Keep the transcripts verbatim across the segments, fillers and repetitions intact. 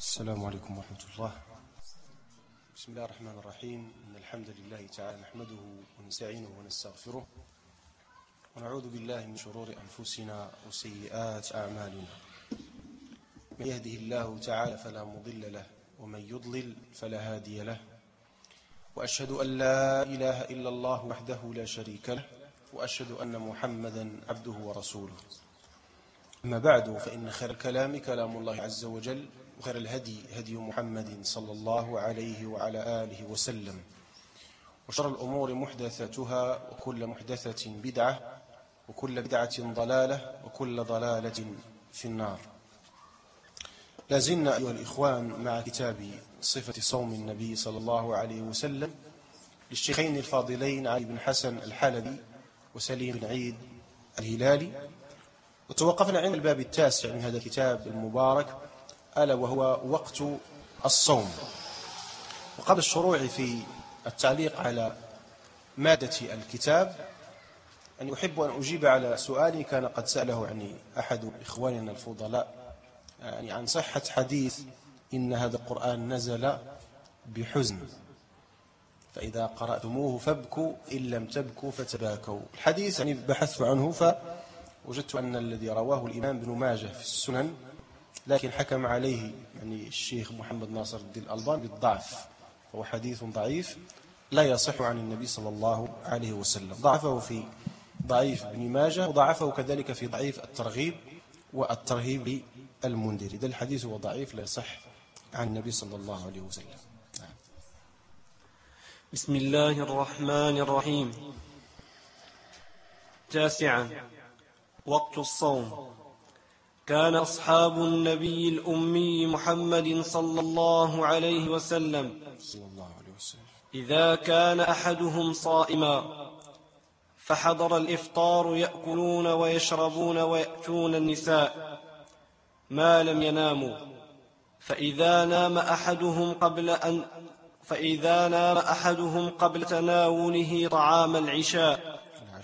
السلام عليكم ورحمة الله. بسم الله الرحمن الرحيم. إن الحمد لله تعالى نحمده ونستعينه ونستغفره ونعوذ بالله من شرور أنفسنا وسيئات أعمالنا. من يهده الله تعالى فلا مضل له ومن يضلل فلا هادي له، وأشهد أن لا إله إلا الله وحده لا شريك له، وأشهد أن محمدا عبده ورسوله. أما بعد، فإن خير الكلام كلام الله عز وجل، وخير الهدي هدي محمد صلى الله عليه وعلى آله وسلم، وشر الأمور محدثاتها، وكل محدثة بدعة، وكل بدعة ضلالة، وكل ضلالة في النار. لازلنا أيها الإخوان مع كتاب صفة صوم النبي صلى الله عليه وسلم للشيخين الفاضلين علي بن حسن الحلبي وسليم بن عيد الهلالي، وتوقفنا عند الباب التاسع من هذا الكتاب المبارك، ألا وهو وقت الصوم. وقبل الشروع في التعليق على مادة الكتاب، أن أحب أن أجيب على سؤالي كان قد سأله عني أحد إخواننا الفضلاء، يعني عن صحة حديث إن هذا القرآن نزل بحزن، فإذا قرأتموه فابكوا إن لم تبكوا فتباكوا. الحديث يعني بحثت عنه فوجدت أن الذي رواه الإمام ابن ماجه في السنن، لكن حكم عليه يعني الشيخ محمد ناصر الدين الألباني بالضعف، فهو حديث ضعيف لا يصح عن النبي صلى الله عليه وسلم. ضعفه في ضعيف ابن ماجه، وضعفه كذلك في ضعيف الترغيب والترهيب المنذري. ده الحديث هو ضعيف لا يصح عن النبي صلى الله عليه وسلم. بسم الله الرحمن الرحيم. تاسعا، وقت الصوم. كان أصحاب النبي الأمي محمد صلى الله عليه وسلم إذا كان أحدهم صائما فحضر الإفطار يأكلون ويشربون ويأتون النساء ما لم يناموا، فإذا نام أحدهم قبل أن فإذا نام أحدهم قبل تناوله طعام العشاء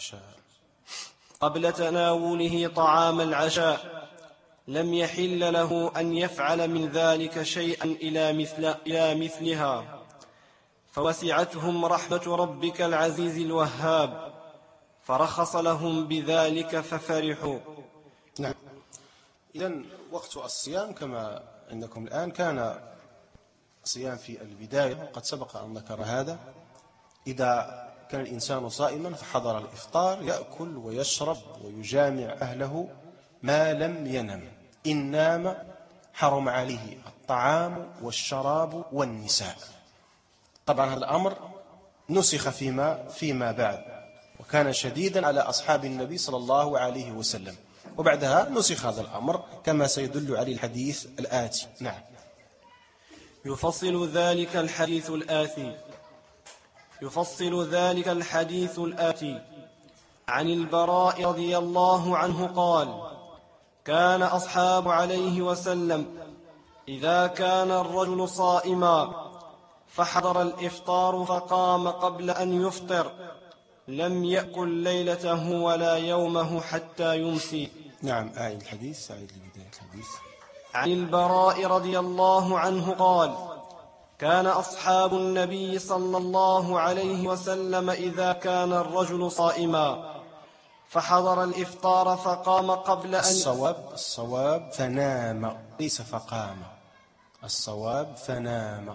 قبل تناوله طعام العشاء لم يحل له أن يفعل من ذلك شيئا إلى, مثل إلى مثلها، فوسعتهم رحمة ربك العزيز الوهاب، فرخص لهم بذلك ففرحوا. نعم. إذن وقت الصيام كما عندكم الآن كان الصيام في البداية، وقد سبق أن ذكر هذا. إذا كان الإنسان صائما فحضر الإفطار يأكل ويشرب ويجامع أهله ما لم ينم. إن نام حرم عليه الطعام والشراب والنساء. طبعا هذا الأمر نسخ فيما, فيما بعد، وكان شديدا على أصحاب النبي صلى الله عليه وسلم، وبعدها نسخ هذا الأمر كما سيدل عليه الحديث الآتي. نعم. يفصل ذلك الحديث الآتي يفصل ذلك الحديث الآتي عن البراء رضي الله عنه قال: كان أصحاب عليه وسلم إذا كان الرجل صائما فحضر الإفطار فقام قبل أن يفطر لم يأكل ليلته ولا يومه حتى يمسي. نعم. آية الحديث أعيد لبداية الحديث. عن البراء رضي الله عنه قال: كان أصحاب النبي صلى الله عليه وسلم إذا كان الرجل صائما فحضر الإفطار فقام قبل أن الصواب الصواب فنام، ليس فقام. الصواب فنام.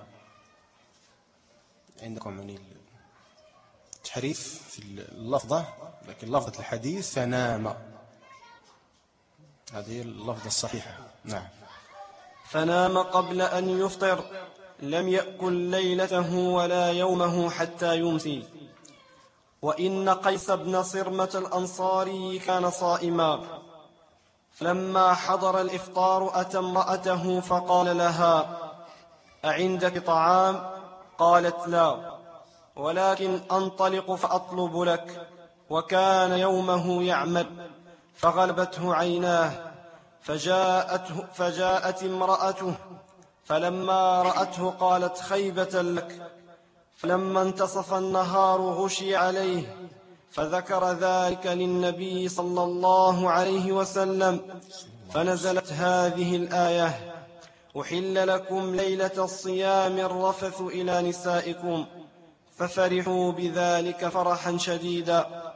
عندكم يعني التحريف في اللفظة، لكن لفظة الحديث فنام، هذه اللفظة الصحيحة. نعم. فنام قبل أن يفطر لم يأكل ليلته ولا يومه حتى يمسي. وإن قيس بن صرمة الأنصاري كان صائما، فلما حضر الإفطار أتى امرأته فقال لها: أعندك طعام؟ قالت: لا، ولكن أنطلق فأطلب لك. وكان يومه يعمل، فغلبته عيناه، فجاءته فجاءت امرأته، فلما رأته قالت: خيبة لك. فلما انتصف النهار غشي عليه، فذكر ذلك للنبي صلى الله عليه وسلم، فنزلت هذه الآية: أحل لكم ليلة الصيام الرفث إلى نسائكم ففرحوا بذلك فرحا شديدا.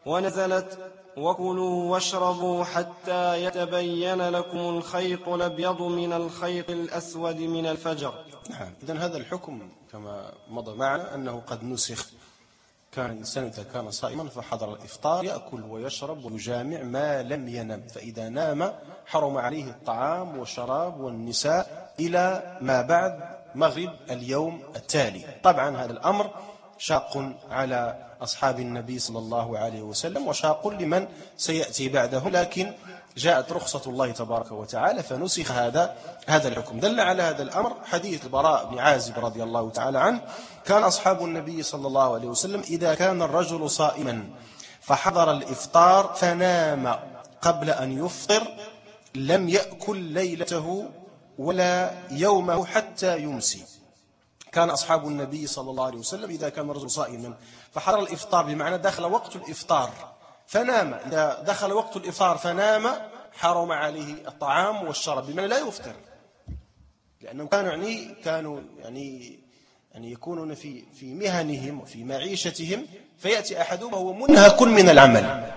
ونزلت وكلوا واشربوا حتى يتبين لكم الخيط الأبيض من الخيط الأسود من الفجر. نعم، إذن هذا الحكم كما مضى معنا أنه قد نسخ. كان الإنسان إذا كان صائما فحضر الإفطار يأكل ويشرب ويجامع ما لم ينم، فإذا نام حرم عليه الطعام والشراب والنساء إلى ما بعد مغرب اليوم التالي. طبعا هذا الأمر شاق على أصحاب النبي صلى الله عليه وسلم وشاق لمن سيأتي بعده، لكن جاءت رخصة الله تبارك وتعالى فنسخ هذا هذا الحكم. دل على هذا الأمر حديث البراء بن عازب رضي الله تعالى عنه: كان أصحاب النبي صلى الله عليه وسلم إذا كان الرجل صائما فحضر الإفطار فنام قبل أن يفطر لم يأكل ليلته ولا يومه حتى يمسي. كان أصحاب النبي صلى الله عليه وسلم إذا كان الرجل صائما فحضر الإفطار، بمعنى دخل وقت الإفطار فنام، إذا دخل وقت الإفطار فنام حرم عليه الطعام والشراب، بمعنى لا يفطر، لأنهم كانوا يعني كانوا يعني يعني يكونون في في مهنهم وفي معيشتهم، فيأتي أحدهم وهو منهك من العمل،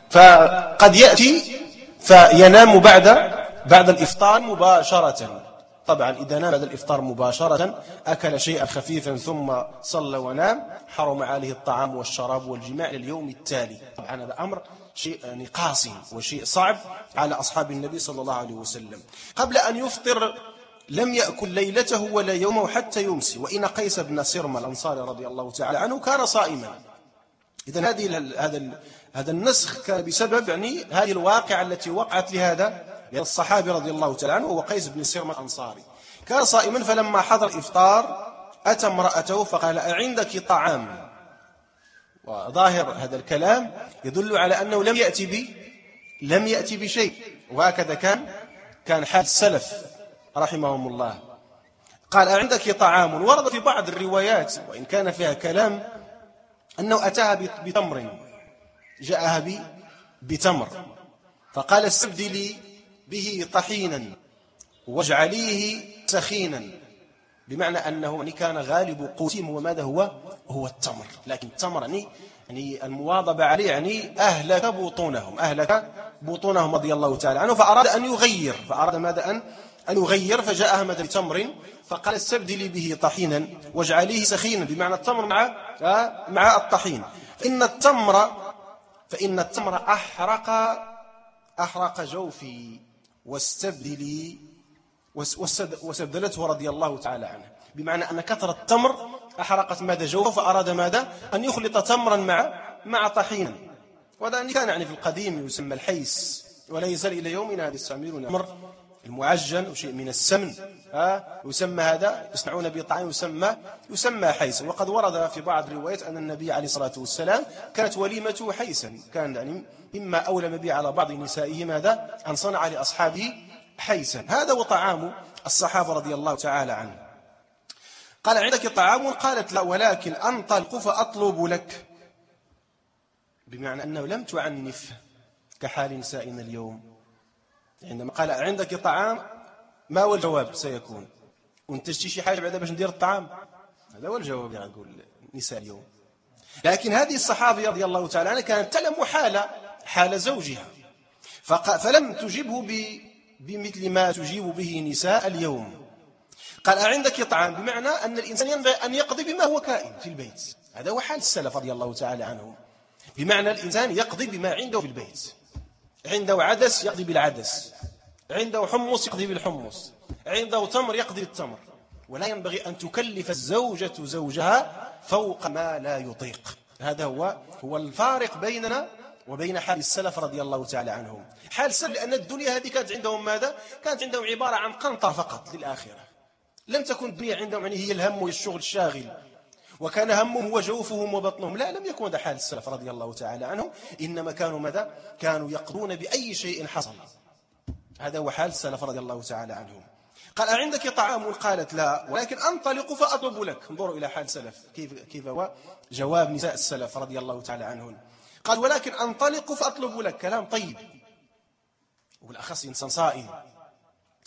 فقد يأتي فينام بعد بعد الإفطار مباشرة. طبعا إذا نام بعد الإفطار مباشرة أكل شيئا خفيفا ثم صلى ونام حرم عليه الطعام والشراب والجماع لليوم التالي. طبعا هذا أمر شيء يعني قاسي وشيء صعب على أصحاب النبي صلى الله عليه وسلم. قبل أن يفطر لم يأكل ليلته ولا يومه حتى يمسي. وإن قيس بن سرمة الأنصاري رضي الله تعالى عنه كان صائما. إذن هذه هذا هذا النسخ كان بسبب يعني هذه الواقعة التي وقعت لهذا الصحابي رضي الله تعالى عنه، هو قيس بن سرمة الأنصاري. كان صائما فلما حضر الإفطار أتى امرأته فقال: أعندك طعام؟ وظاهر هذا الكلام يدل على أنه لم يأتي ب لم يأتي بشيء، وهكذا كان كان حال السلف رحمهم الله. قال: أعندك طعام؟ ورد في بعض الروايات وإن كان فيها كلام أنه أتاها بتمر، جاءها بتمر فقال: استبدلي به طحينا واجعليه سخينا، بمعنى أنه يعني كان غالب قوتهم هو ماذا؟ هو هو التمر، لكن التمر يعني يعني المواظبة عليه يعني أهلك بطونهم أهلك بطونهم رضي الله تعالى عنه. فأراد أن يغير فأراد ماذا أن أن يغير فجاءها ماذا بتمر فقال: استبدلي به طحينا واجعليه سخينا، بمعنى التمر مع مع الطحين، فإن التمر فإن التمر أحرق أحرق جوفي واستبدلي واستبدلته رضي الله تعالى عنه، بمعنى أن كثرة التمر أحرقت ماذا جوفه، فأراد ماذا أن يخلط تمرا مع مع طحينا. وهذا كان يعني في القديم يسمى الحيس، ولا يزال إلى يومنا هذا يستعملون التمر المعجن وشيء من السمن ها يسمى هذا يصنعون به طعام يسمى يسمى حيسا. وقد ورد في بعض الروايات أن النبي عليه الصلاة والسلام كانت وليمته حيسا، كان يعني مما أولم به على بعض نسائه ماذا أن صنع لأصحابه حيسا. هذا وطعام الصحابة رضي الله تعالى عنه. قال: عندك طعام؟ قالت: لا، ولكن أنطلق فأطلب لك، بمعنى أنه لم تعنف كحال نسائنا اليوم. عندما قال: عندك طعام، ما هو الجواب سيكون؟ وانتجتي شي حاجة بعد باش ندير الطعام؟ هذا هو الجواب يعني يقول النساء اليوم. لكن هذه الصحابية رضي الله تعالى عنها كانت تعلم حال حال زوجها فلم تجبه بمثل ما تجيب به نساء اليوم. قال: أعندك طعام؟ بمعنى أن الإنسان ينبغي أن يقضي بما هو كائن في البيت. هذا هو حال السلف رضي الله تعالى عنهم، بمعنى الإنسان يقضي بما عنده في البيت. عنده عدس يقضي بالعدس، عنده حمص يقضي بالحمص، عنده تمر يقضي بالتمر. ولا ينبغي أن تكلف الزوجة زوجها فوق ما لا يطيق. هذا هو هو الفارق بيننا وبين حال السلف رضي الله تعالى عنهم. حال السلف لأن الدنيا هذه كانت عندهم ماذا؟ كانت عندهم عبارة عن قنطرة فقط للآخرة، لم تكن الدنيا عندهم يعني هي الهم والشغل الشاغل، وكان همهم هو جوفهم وبطنهم. لا، لم يكن هذا حال السلف رضي الله تعالى عنهم، إنما كانوا ماذا؟ كانوا يقضون بأي شيء حصل. هذا هو حال السلف رضي الله تعالى عنهم. قال: أعندك طعام؟ قالت: لا، ولكن أنطلق فأطلب لك. انظروا إلى حال السلف كيف كيف هو جواب نساء السلف رضي الله تعالى عنهم. قال: ولكن أنطلق فأطلب لك. كلام طيب، وبالأخص إنسان صائم.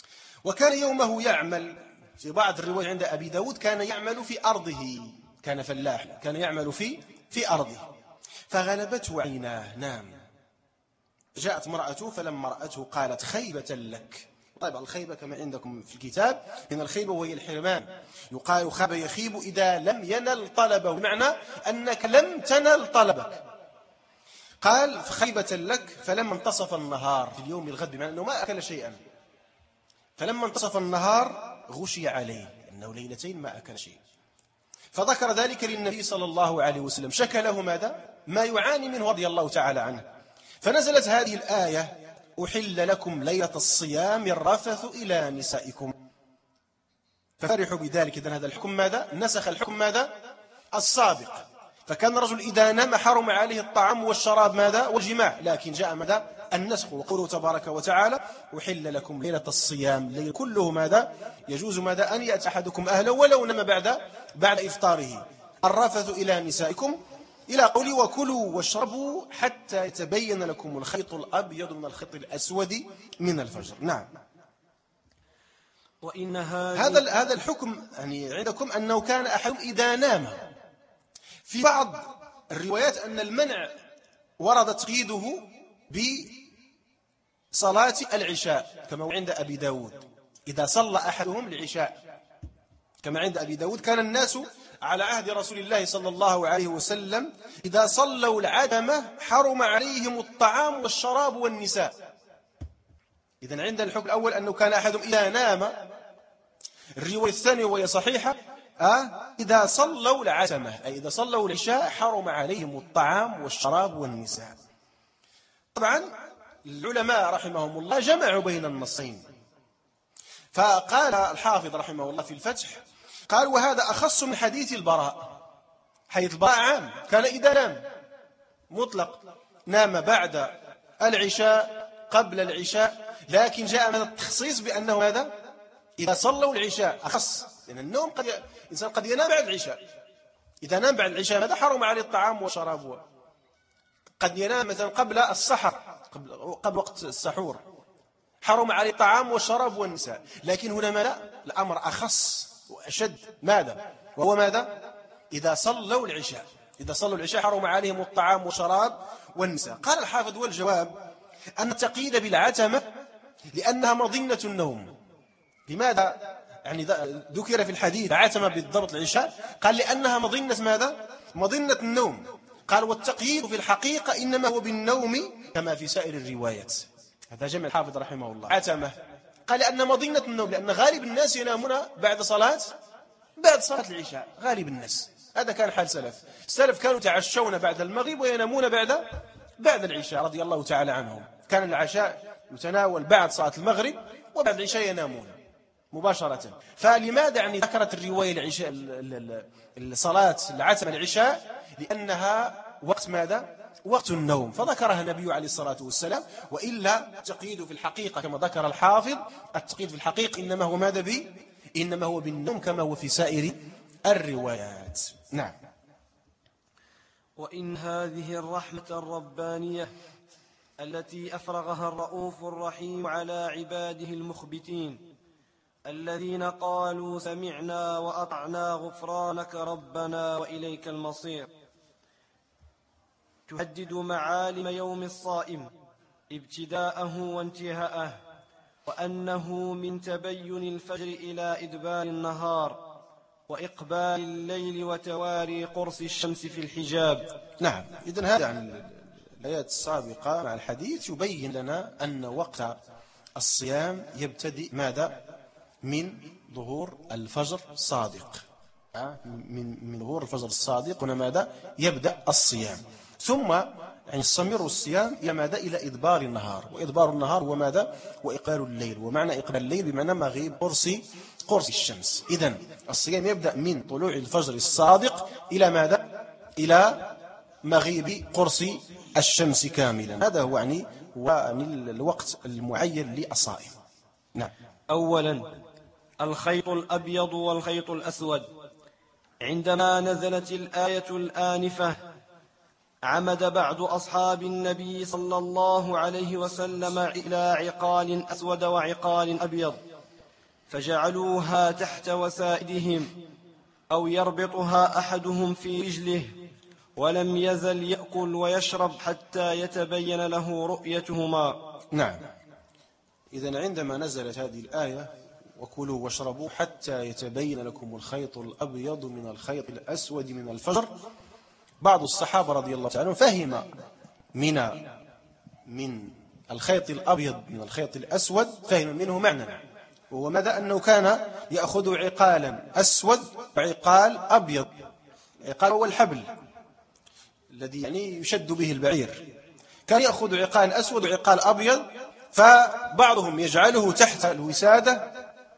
وكان يومه يعمل في بعض الروايات عند أبي داود كان يعمل في أرضه، كان فلاح، كان يعمل في في أرضه، فغلبته عيناه نام. جاءت امرأته فلما رأته قالت خيبة لك. طيب الخيبة كما عندكم في الكتاب إن الخيبة وهي الحرمان، يقال خاب يخيب إذا لم ينل طلبه، بمعنى أنك لم تنل طلبك. قال خيبة لك فلما انتصف النهار في اليوم الغد، بمعنى أنه ما أكل شيئا، فلما انتصف النهار غشي عليه أنه ليلتين ما أكل شيء، فذكر ذلك للنبي صلى الله عليه وسلم، شكى له ماذا؟ ما يعاني منه رضي الله تعالى عنه، فنزلت هذه الآية أحل لكم ليلة الصيام الرفث إلى نسائكم، ففرحوا بذلك. إذن هذا الحكم ماذا؟ نسخ الحكم ماذا؟ السابق، فكان الرجل إذا نام حرم عليه الطعام والشراب ماذا؟ والجماع، لكن جاء ماذا؟ النسخ، وقوله تبارك وتعالى أحل لكم ليلة الصيام، الليل كله ماذا؟ يجوز ماذا؟ أن يأتي أحدكم أهله ولو نام بعد بعد إفطاره. الرفث إلى نسائكم إلى قولي وكلوا واشربوا حتى يتبين لكم الخيط الأبيض من الخيط الأسود من الفجر. نعم. وإن هذا هذا الحكم يعني عندكم أنه كان أحدهم إذا نام. في بعض الروايات أن المنع ورد تقييده بصلاة العشاء كما عند أبي داود، إذا صلى أحدهم العشاء كما عند أبي داود. كان الناس على عهد رسول الله صلى الله عليه وسلم إذا صلوا العتمة حرم عليهم الطعام والشراب والنساء. إذن عند الحكم الأول أنه كان أحدهم إذا نام. الرواية الثانية وهي صحيحة أه؟ إذا صلوا العتمة أي إذا صلوا العشاء حرم عليهم الطعام والشراب والنساء. طبعا العلماء رحمهم الله جمعوا بين النصين، فقال الحافظ رحمه الله في الفتح قال وهذا أخص من حديث البراء، حديث البراء عام، كان إذا نام مطلق، نام بعد العشاء قبل العشاء، لكن جاء من التخصيص بأنه ماذا؟ إذا صلوا العشاء أخص، لأن النوم قد ي... الإنسان قد ينام بعد العشاء، إذا نام بعد العشاء ماذا؟ حرم عليه الطعام والشراب. قد ينام مثلا قبل السحر، قبل, قبل وقت السحور، حرم عليه الطعام والشراب والنساء. لكن هنا ماذا؟ الأمر أخص وأشد، ماذا؟ وهو ماذا؟ إذا صلوا العشاء، إذا صلوا العشاء حرم عليهم الطعام والشراب والنساء. قال الحافظ والجواب أن التقييد بالعتمة لأنها مظنة النوم. لماذا؟ يعني ذكر في الحديث عتمة بالضبط العشاء، قال لأنها مظنة ماذا؟ مظنة النوم. قال والتقييد في الحقيقة إنما هو بالنوم كما في سائر الروايات. هذا جمع الحافظ رحمه الله. عتمة قال لأن مظنة النوم، لأن غالب الناس ينامون بعد صلاة بعد صلاة العشاء، غالب الناس هذا كان حال سلف. السلف كانوا يتعشون بعد المغرب وينامون بعد بعد العشاء رضي الله تعالى عنهم. كان العشاء يتناول بعد صلاة المغرب وبعد العشاء ينامون مباشرة. فلماذا يعني ذكرت الرواية العشاء الصلاة العتمة العشاء؟ لأنها وقت ماذا؟ وقت النوم، فذكرها النبي عليه الصلاة والسلام. وإلا التقييد في الحقيقة كما ذكر الحافظ، التقييد في الحقيقة إنما هو ماذا به؟ إنما هو بالنوم كما هو في سائر الروايات. نعم. وإن هذه الرحمة الربانية التي أفرغها الرؤوف الرحيم على عباده المخبتين الذين قالوا سمعنا وأطعنا غفرانك ربنا وإليك المصير، تهدد معالم يوم الصائم ابتداءه وانتهاءه، وأنه من تبين الفجر إلى إدبار النهار وإقبال الليل وتواري قرص الشمس في الحجاب. نعم. إذن هذا يعني الآيات السابقة مع الحديث يبين لنا أن وقت الصيام يبتدئ ماذا؟ من ظهور الفجر الصادق، من من ظهور الفجر الصادق هنا ماذا؟ يبدأ الصيام، ثم يعني يستمر الصيام إلى ماذا؟ إلى إدبار النهار، وإدبار النهار هو ماذا؟ وإقبال الليل، ومعنى إقبال الليل بمعنى مغيب قرص قرص الشمس. إذن الصيام يبدأ من طلوع الفجر الصادق إلى ماذا؟ إلى مغيب قرص الشمس كاملا. هذا هو يعني الوقت المعين للصائم. نعم. أولا الخيط الأبيض والخيط الأسود. عندما نزلت الآية الآنفة عمد بعض أصحاب النبي صلى الله عليه وسلم إلى عقال أسود وعقال أبيض، فجعلوها تحت وسائدهم أو يربطها أحدهم في رجله، ولم يزل يأكل ويشرب حتى يتبين له رؤيتهما. نعم. إذن عندما نزلت هذه الآية وكلوا واشربوا حتى يتبين لكم الخيط الأبيض من الخيط الأسود من الفجر، بعض الصحابة رضي الله عنهم فهم من من الخيط الأبيض من الخيط الأسود فهم منه معنى، وهو ماذا؟ أنه كان يأخذ عقالا أسود وعقال أبيض. عقال هو الحبل الذي يعني يشد به البعير، كان يأخذ عقال أسود وعقال أبيض، فبعضهم يجعله تحت الوسادة،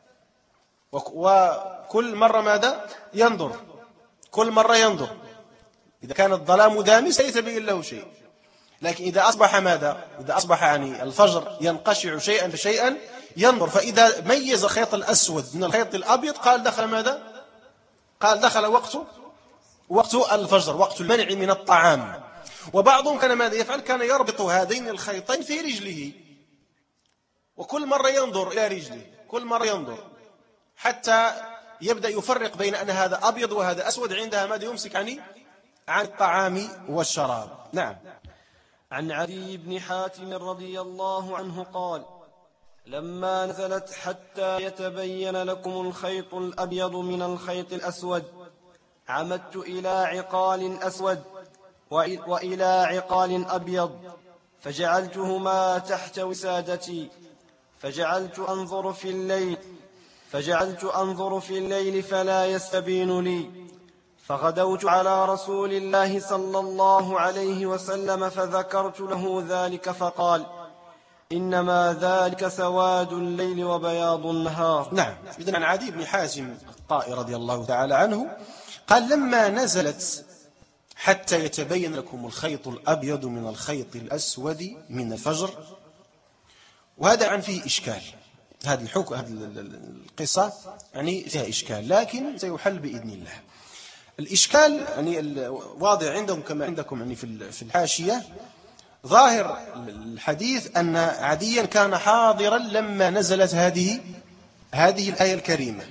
وكل مرة ماذا؟ ينظر، كل مرة ينظر. إذا كان الظلام دامس يتبين له شيء، لكن إذا أصبح ماذا؟ إذا أصبح يعني الفجر ينقشع شيئا فشيئا ينظر، فإذا ميز الخيط الأسود من الخيط الأبيض قال دخل ماذا؟ قال دخل وقت وقت الفجر، وقت المنع من الطعام. وبعضهم كان ماذا يفعل؟ كان يربط هذين الخيطين في رجله، وكل مرة ينظر إلى رجله، كل مرة ينظر حتى يبدأ يفرق بين أن هذا أبيض وهذا أسود، عندها ماذا؟ يمسك عن عن الطعام والشراب. نعم. عن عدي بن حاتم رضي الله عنه قال: لما نزلت حتى يتبين لكم الخيط الأبيض من الخيط الأسود عمدت إلى عقال أسود وإلى عقال أبيض، فجعلتهما تحت وسادتي، فجعلت أنظر في الليل فجعلت أنظر في الليل فلا يستبين لي، فغدوت على رسول الله صلى الله عليه وسلم فذكرت له ذلك فقال: إنما ذلك سواد الليل وبياض النهار. نعم. إذن عن عدي بن حازم الطائي رضي الله تعالى عنه قال: لما نزلت حتى يتبين لكم الخيط الأبيض من الخيط الأسود من الفجر، وهذا عن فيه إشكال، هذا الحكم هذه القصة يعني فيها إشكال، لكن سيحل بإذن الله. الإشكال يعني واضح عندهم كما عندكم يعني في الحاشية. ظاهر الحديث أن عديا كان حاضرا لما نزلت هذه هذه الآية الكريمة.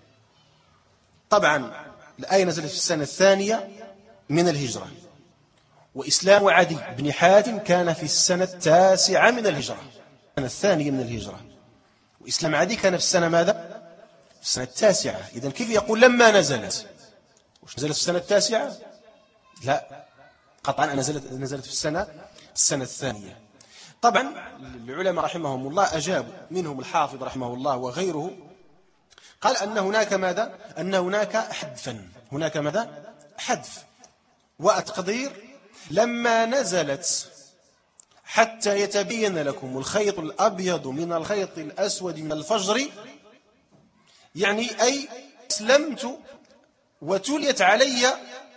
طبعا الآية نزلت في السنة الثانية من الهجرة، وإسلام عدي بن حاتم كان في السنة التاسعة من الهجرة، السنة الثانية من الهجرة، وإسلام عدي كان في السنة ماذا؟ في السنة التاسعة. إذن كيف يقول لما نزلت؟ وش نزلت في السنة التاسعة؟ لا، قطعا نزلت نزلت في السنة السنة الثانية. طبعا العلماء رحمهم الله أجابوا، منهم الحافظ رحمه الله وغيره، قال أن هناك ماذا؟ أن هناك حذفا، هناك ماذا؟ حذف والتقدير لما نزلت حتى يتبين لكم الخيط الأبيض من الخيط الأسود من الفجر، يعني أي أسلمت وتليت علي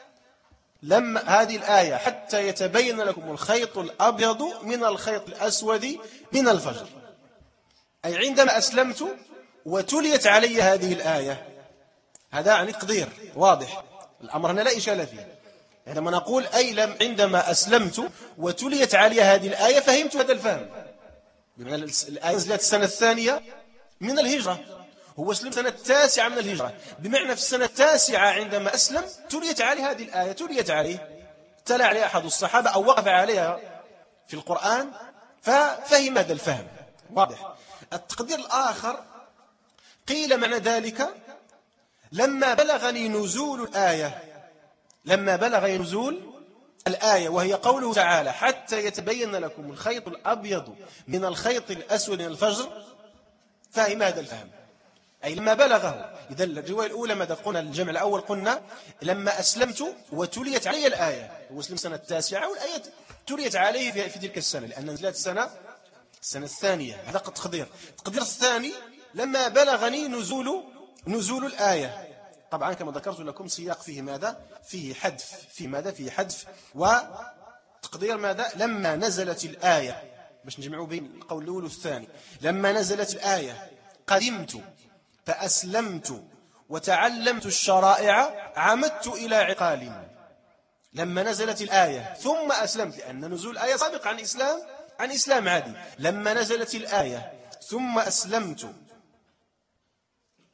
لما هذه الآية حتى يتبين لكم الخيط الأبيض من الخيط الأسود من الفجر، أي عندما أسلمت وتليت علي هذه الآية. هذا يعني تقدير واضح، الأمر هنا لا إشكال فيه. عندما نقول أي لم عندما أسلمت وتليت علي هذه الآية فهمت هذا الفهم، بمعنى الآية نزلت السنة الثانية من الهجرة، هو أسلم السنة التاسعة من الهجرة، بمعنى في السنة التاسعة عندما أسلم تليت عليه هذه الآية، تليت عليه، تلا عليه أحد الصحابة أو وقف عليها في القرآن ففهم هذا الفهم واضح. التقدير الآخر قيل معنى ذلك لما بلغني نزول الآية، لما بلغ نزول الآية وهي قوله تعالى حتى يتبين لكم الخيط الأبيض من الخيط الأسود من الفجر، فهم هذا الفهم، أي لما بلغه. إذا الرواية الأولى ماذا قلنا؟ الجمع الأول قلنا لما أسلمت وتليت علي الآية، هو أسلم السنة التاسعة والآية تليت عليه في, في تلك السنة لأن نزلت السنة السنة الثانية. هذا تقدير. التقدير الثاني لما بلغني نزول نزول الآية، طبعا كما ذكرت لكم سياق فيه ماذا؟ فيه حذف، فيه ماذا؟ فيه حذف. وتقدير ماذا؟ لما نزلت الآية، باش نجمعوا بين القول الأول والثاني، لما نزلت الآية قدمت فأسلمت وتعلمت الشرائع عمدت إلى عقال. لما نزلت الآية ثم أسلمت، لأن نزول الآية سابق عن إسلام عن إسلام عادي. لما نزلت الآية ثم أسلمت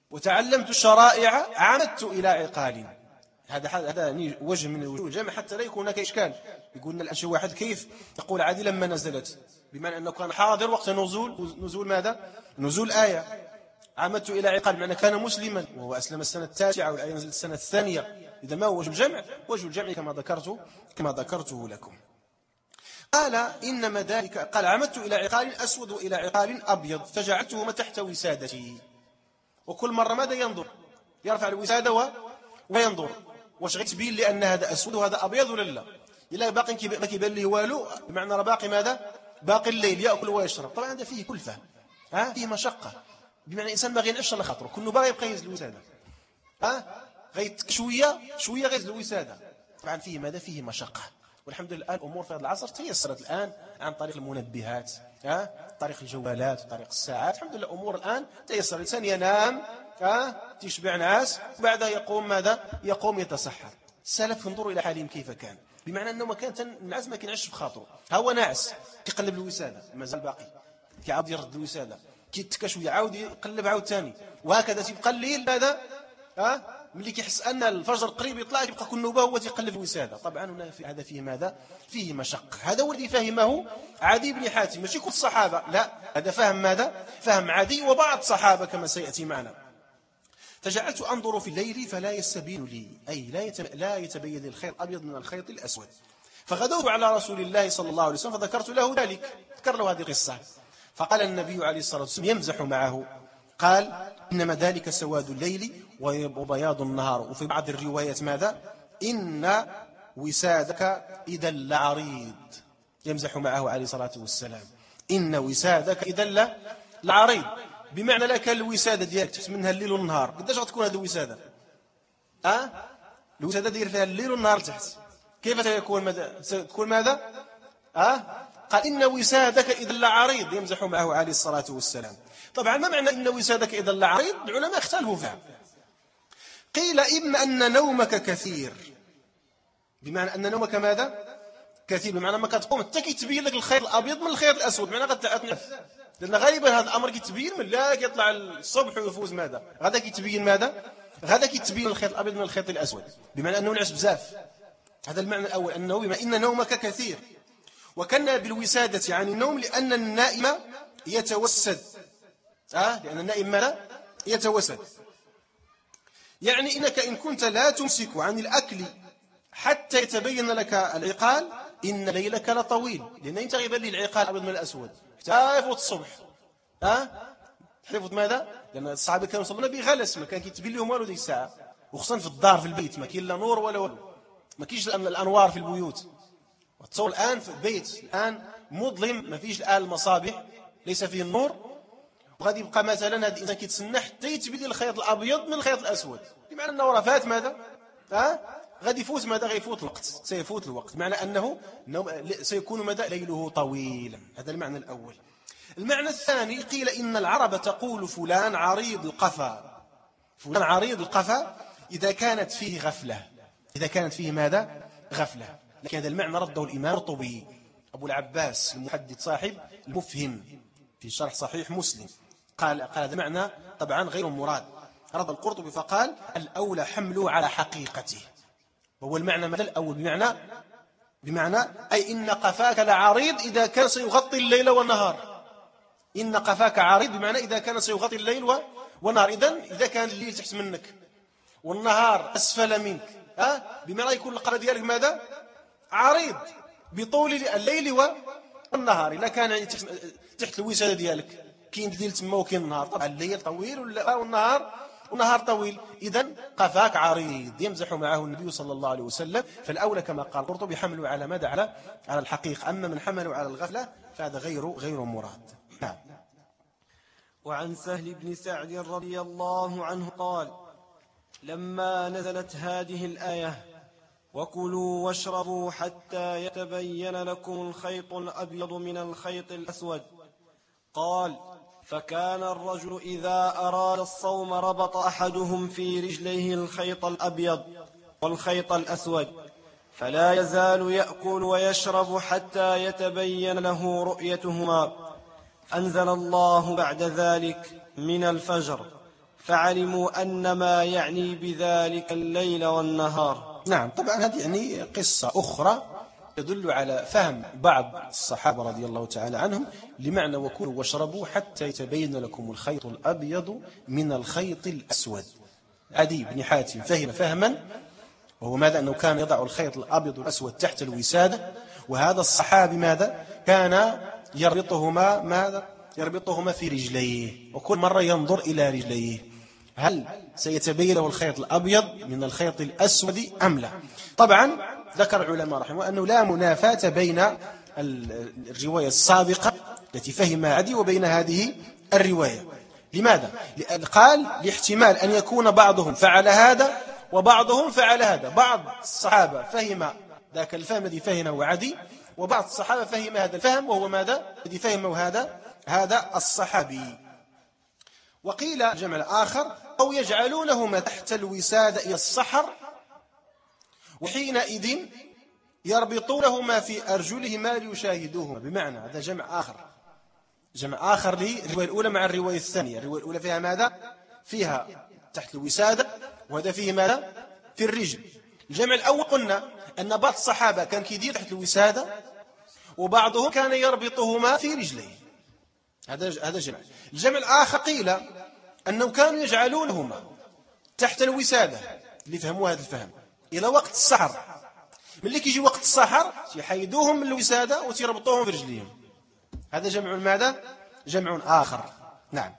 وتعلمت الشرائع عمدت إلى عقال. هذا هذا وجه من وجوه الجمع حتى لا يكون هناك إشكال. يقولنا الآن شي واحد كيف يقول عادي لما نزلت، بمعنى أنه كان حاضر وقت نزول نزول ماذا؟ نزول آية. عمدت إلى عقال بمعنى كان مسلما وهو أسلم السنة التاسعة والآية نزلت السنة الثانية. إذا ما هو وجه الجمع؟ وجه الجمع كما ذكرت كما ذكرته لكم. قال إنما ذلك، قال عمدت إلى عقال أسود وإلى عقال أبيض فجعلتهما تحت وسادتي. وكل مرة ماذا ينظر؟ يرفع الوسادة وينظر واش غيتبين لأن هذا أسود وهذا أبيض ولا لا. إلا باقي ما كيبان ليه والو، بمعنى راه باقي ماذا؟ باقي الليل يأكل ويشرب. طبعا هذا فيه كلفة، ها فيه مشقة، بمعنى الإنسان ما غينعش على خاطره، كله باغي يبقى يهز الوسادة، ها غيت شوية شوية غيز الوسادة. طبعا فيه ماذا؟ فيه مشقة. والحمد لله الأمور في هذا العصر تيسرت الآن عن طريق المنبهات، ها طريق الجوالات وطريق الساعات. الحمد لله أمور الآن تيسر. الإنسان ينام، ها تشبع نعاس وبعدها يقوم ماذا؟ يقوم يتسحر. السلف انظروا إلى حالهم كيف كان، بمعنى أنه ما كان النعاس ما كينعش في خاطره، هو ناعس كيقلب الوسادة مازال باقي، كيعاود يرد الوسادة، كيتكا شويه عاود يقلب عاود ثاني، وهكذا تيبقى الليل ماذا؟ ها ملي كيحس ان الفجر قريب يطلع يبقى كل نوبه هو تيقلب الوساده. طبعا هذا فيه ماذا؟ فيه مشق. هذا هو الذي فهمه عدي بن حاتم، ماشي كل الصحابه، لا هذا فهم ماذا؟ فهم عدي وبعض الصحابه كما سياتي معنا. فجعلت انظر في الليل فلا يستبين لي، اي لا لا يتبين الخيط الابيض من الخيط الاسود. فغدوت على رسول الله صلى الله عليه وسلم فذكرت له ذلك، ذكر له هذه القصه. فقال النبي عليه الصلاه والسلام يمزح معه، قال إنما ذلك سواد الليل وبياض النهار. وفي بعض الروايات ماذا؟ إن وسادك إذا لعريض. يمزح معه عليه الصلاة والسلام، إن وسادك إذا لعريض، بمعنى لك الوسادة ديالك تحت منها الليل والنهار. قداش غتكون هذه الوسادة؟ أه؟ الوسادة دير فيها الليل والنهار تحت، كيف سيكون ماذا؟ ستكون ماذا؟ أه؟ قال إن وسادك إذا لعريض، يمزح معه عليه الصلاة والسلام. طبعا ما معنى إن وسادك إذا لعريض؟ العلماء اختلفوا فيها. قيل إما أن نومك كثير، بمعنى أن نومك ماذا؟ كثير، بمعنى ما كتقوم حتى كيتبين لك الخيط الأبيض من الخيط الأسود، بمعنى غتنعس، لأن غالبا هذا الأمر كيتبين من لا كيطلع الصبح ويفوز ماذا؟ غدا كيتبين ماذا؟ غدا كيتبين الخيط الأبيض من الخيط الأسود، بمعنى أنه نعس بزاف. هذا المعنى الأول، أنه بما إن نومك كثير. وكان بالوسادة عن النوم لأن النائم يتوسد، أه؟ لأن النائم ماذا؟ يتوسد، يعني إنك إن كنت لا تمسك عن الأكل حتى يتبين لك العقال إن ليلك لطويل. لأن أنت غيبان لي العقال أبيض من الأسود حتى يفوت الصبح، أه؟ يفوت ماذا؟ لأن الصحابة كانوا يصلون بغلس، ما كان كيتبين لهم والو ديك الساعة، وخصوصا في الدار في البيت ما كاين لا نور ولا والو، ما كاينش الأنوار في البيوت. وتصور الآن في البيت الآن مظلم، ما فيش الآن المصابيح، ليس فيه النور، وغادي يبقى مثلا هذا الانسان كيتسنى حتى يتبين الخيط الابيض من الخيط الاسود، بمعنى انه راه فات ماذا؟ ها غادي يفوت ماذا؟ غيفوت الوقت، سيفوت الوقت، معنى انه سيكون ماذا؟ ليله طويلا. هذا المعنى الاول. المعنى الثاني قيل ان العرب تقول فلان عريض القفا، فلان عريض القفا اذا كانت فيه غفله، اذا كانت فيه ماذا؟ غفله. لكن هذا المعنى رده الامام القرطبي ابو العباس المحدث صاحب المفهم في شرح صحيح مسلم، قال قال هذا معنى طبعا غير مراد. رد القرطبي فقال الأولى حمله على حقيقته، وهو المعنى ماذا الأول؟ بمعنى بمعنى أي إن قفاك لعريض إذا كان سيغطي الليل والنهار. إن قفاك عريض بمعنى إذا كان سيغطي الليل والنهار. إذن إذا كان الليل تحت منك والنهار أسفل منك، ها بمعنى يكون القرى ديالك ماذا؟ عريض بطول الليل والنهار. إذا كان تحت الوسادة ديالك كاين الليل تما وكاين النهار، طبعا الليل طويل والنهار والنهار طويل، اذا قفاك عريض. يمزح معه النبي صلى الله عليه وسلم. فالاولى كما قال القرطبي حملوا على ماذا؟ على على الحقيقه، اما من حملوا على الغفله فهذا غير غير مراد. نعم. وعن سهل بن سعد رضي الله عنه قال لما نزلت هذه الآية وكلوا واشربوا حتى يتبين لكم الخيط الأبيض من الخيط الأسود، قال فكان الرجل إذا أراد الصوم ربط أحدهم في رجليه الخيط الأبيض والخيط الأسود، فلا يزال يأكل ويشرب حتى يتبين له رؤيتهما. أنزل الله بعد ذلك من الفجر فعلموا أن ما يعني بذلك الليل والنهار. نعم، طبعا هذه يعني قصة أخرى يدل على فهم بعض الصحابة رضي الله تعالى عنهم لمعنى وكلوا واشربوا حتى يتبين لكم الخيط الأبيض من الخيط الأسود. عدي بن حاتم فهم فهما، وهو ماذا؟ أنه كان يضع الخيط الأبيض والأسود تحت الوسادة، وهذا الصحابي ماذا؟ كان يربطهما ماذا؟ يربطهما في رجليه، وكل مرة ينظر إلى رجليه هل سيتبين له الخيط الأبيض من الخيط الأسود أم لا. طبعا ذكر العلماء رحمه الله أنه لا منافاة بين الرواية السابقة التي فهمها عدي وبين هذه الرواية. لماذا؟ قال لاحتمال أن يكون بعضهم فعل هذا وبعضهم فعل هذا. بعض الصحابة فهم ذاك الفهم الذي فهمه عدي، وبعض الصحابة فهم هذا الفهم وهو ماذا؟ الذي فهمه هذا هذا الصحابي. وقيل جمع آخر أو يجعلونهما تحت الوسادة إلى الصحر، وحينئذ يربطونهما في أرجلهما ليشاهدوهما. بمعنى هذا جمع آخر، جمع آخر للرواية الأولى مع الرواية الثانية. الرواية الأولى فيها ماذا؟ فيها تحت الوسادة، وهذا فيه ماذا؟ في الرجل. الجمع الأول قلنا أن بعض الصحابة كان كيدير تحت الوسادة، وبعضهم كان يربطهما في رجليه. هذا هذا جمع. الجمع الآخر قيل أنهم كانوا يجعلونهما تحت الوسادة، اللي فهموا هذا الفهم، إلى وقت السحر. ملي كيجي وقت السحر يحيدوهم من الوسادة ويربطوهم في رجليهم. هذا جمع ماذا؟ جمع آخر. نعم.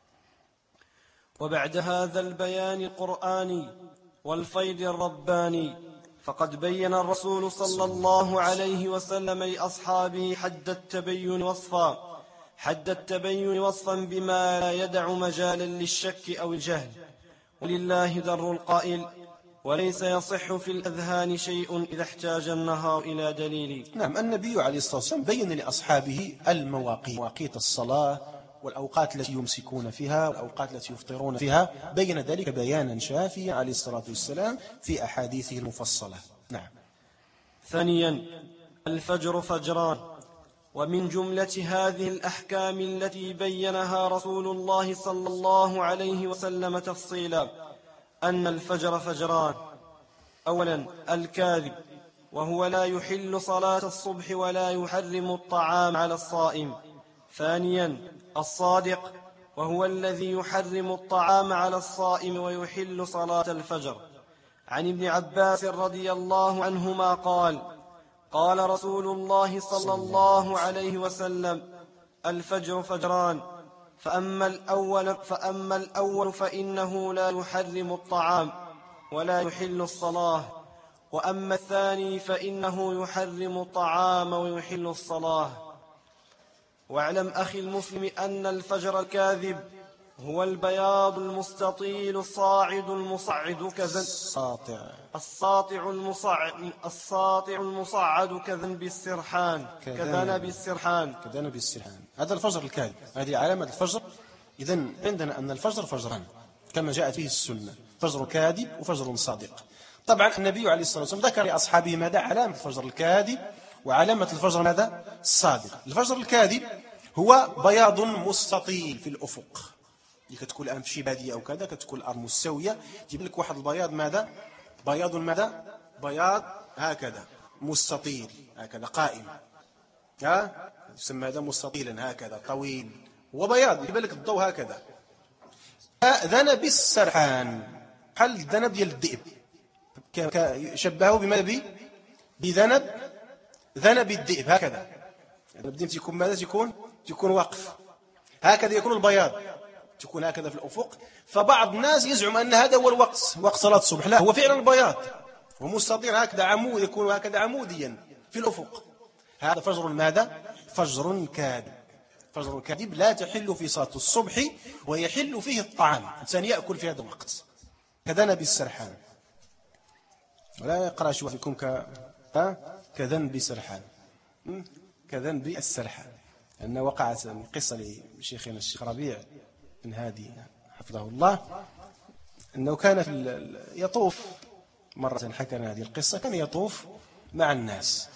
وبعد هذا البيان القرآني والفيض الرباني فقد بين الرسول صلى الله عليه وسلم لأصحابه حد التبين وصفا حد التبين وصفا بما لا يدع مجالا للشك أو الجهل. ولله در القائل: وليس يصح في الأذهان شيء إذا احتاج النهار إلى دليل. نعم، النبي عليه الصلاة والسلام بين لأصحابه المواقيت، مواقيت الصلاة والأوقات التي يمسكون فيها والأوقات التي يفطرون فيها، بين ذلك بيانا شافيا عليه الصلاة والسلام في أحاديثه المفصلة. نعم. ثانيا، الفجر فجران. ومن جملة هذه الأحكام التي بينها رسول الله صلى الله عليه وسلم تفصيلا أن الفجر فجران. أولا، الكاذب، وهو لا يحل صلاة الصبح ولا يحرم الطعام على الصائم. ثانيا، الصادق، وهو الذي يحرم الطعام على الصائم ويحل صلاة الفجر. عن ابن عباس رضي الله عنهما قال: قال رسول الله صلى الله عليه وسلم: الفجر فجران، فأما الأول, فأما الأول فإنه لا يحرم الطعام ولا يحل الصلاة، وأما الثاني فإنه يحرم الطعام ويحل الصلاة. واعلم أخي المسلم أن الفجر الكاذب هو البياض المستطيل الصاعد المصعد كذن الساطع الساطع المصعد الساطع المصعد كذنب السرحان كذنب السرحان كذنب السرحان. هذا الفجر الكاذب، هذه علامة الفجر. إذن عندنا أن الفجر فجران كما جاءت فيه السنة، فجر كاذب وفجر صادق. طبعا النبي عليه الصلاة والسلام ذكر لأصحابه ماذا؟ علامة الفجر الكاذب وعلامة الفجر ماذا؟ الصادق. الفجر الكاذب هو بياض مستطيل في الأفق، اللي كتكون الآن في شي بادية أو كذا، كتكون الأرض مستوية، تجيب لك واحد البياض ماذا؟ بياض ماذا؟ بياض هكذا مستطيل، هكذا قائم، ها يسمى هذا مستطيلا، هكذا طويل وبياض، يجيب لك الضوء هكذا. ذنب السرحان، حل ذنب ديال الذئب، شبهه بماذا؟ بذنب ذنب الذئب، هكذا. يعني بدين تكون ماذا؟ تكون تكون واقف هكذا، يكون البياض تكون هكذا في الأفق. فبعض الناس يزعم أن هذا هو الوقت، وقت صلاة الصبح. لا، هو فعلا البياض ومستطيل هكذا عمود، يكون هكذا عموديا في الأفق. هذا فجر ماذا؟ فجر كاذب. فجر كاذب لا تحل في صلاة الصبح ويحل فيه الطعام، الإنسان يأكل في هذا الوقت. كذنب السرحان، ولا يقرأ شو فيكم ك كذنب سرحان، كذنب السرحان. أن وقعت قصة لشيخنا الشيخ ربيع بن هادي حفظه الله، أنه كان يطوف مرة، حكى هذه القصة، كان يطوف مع الناس.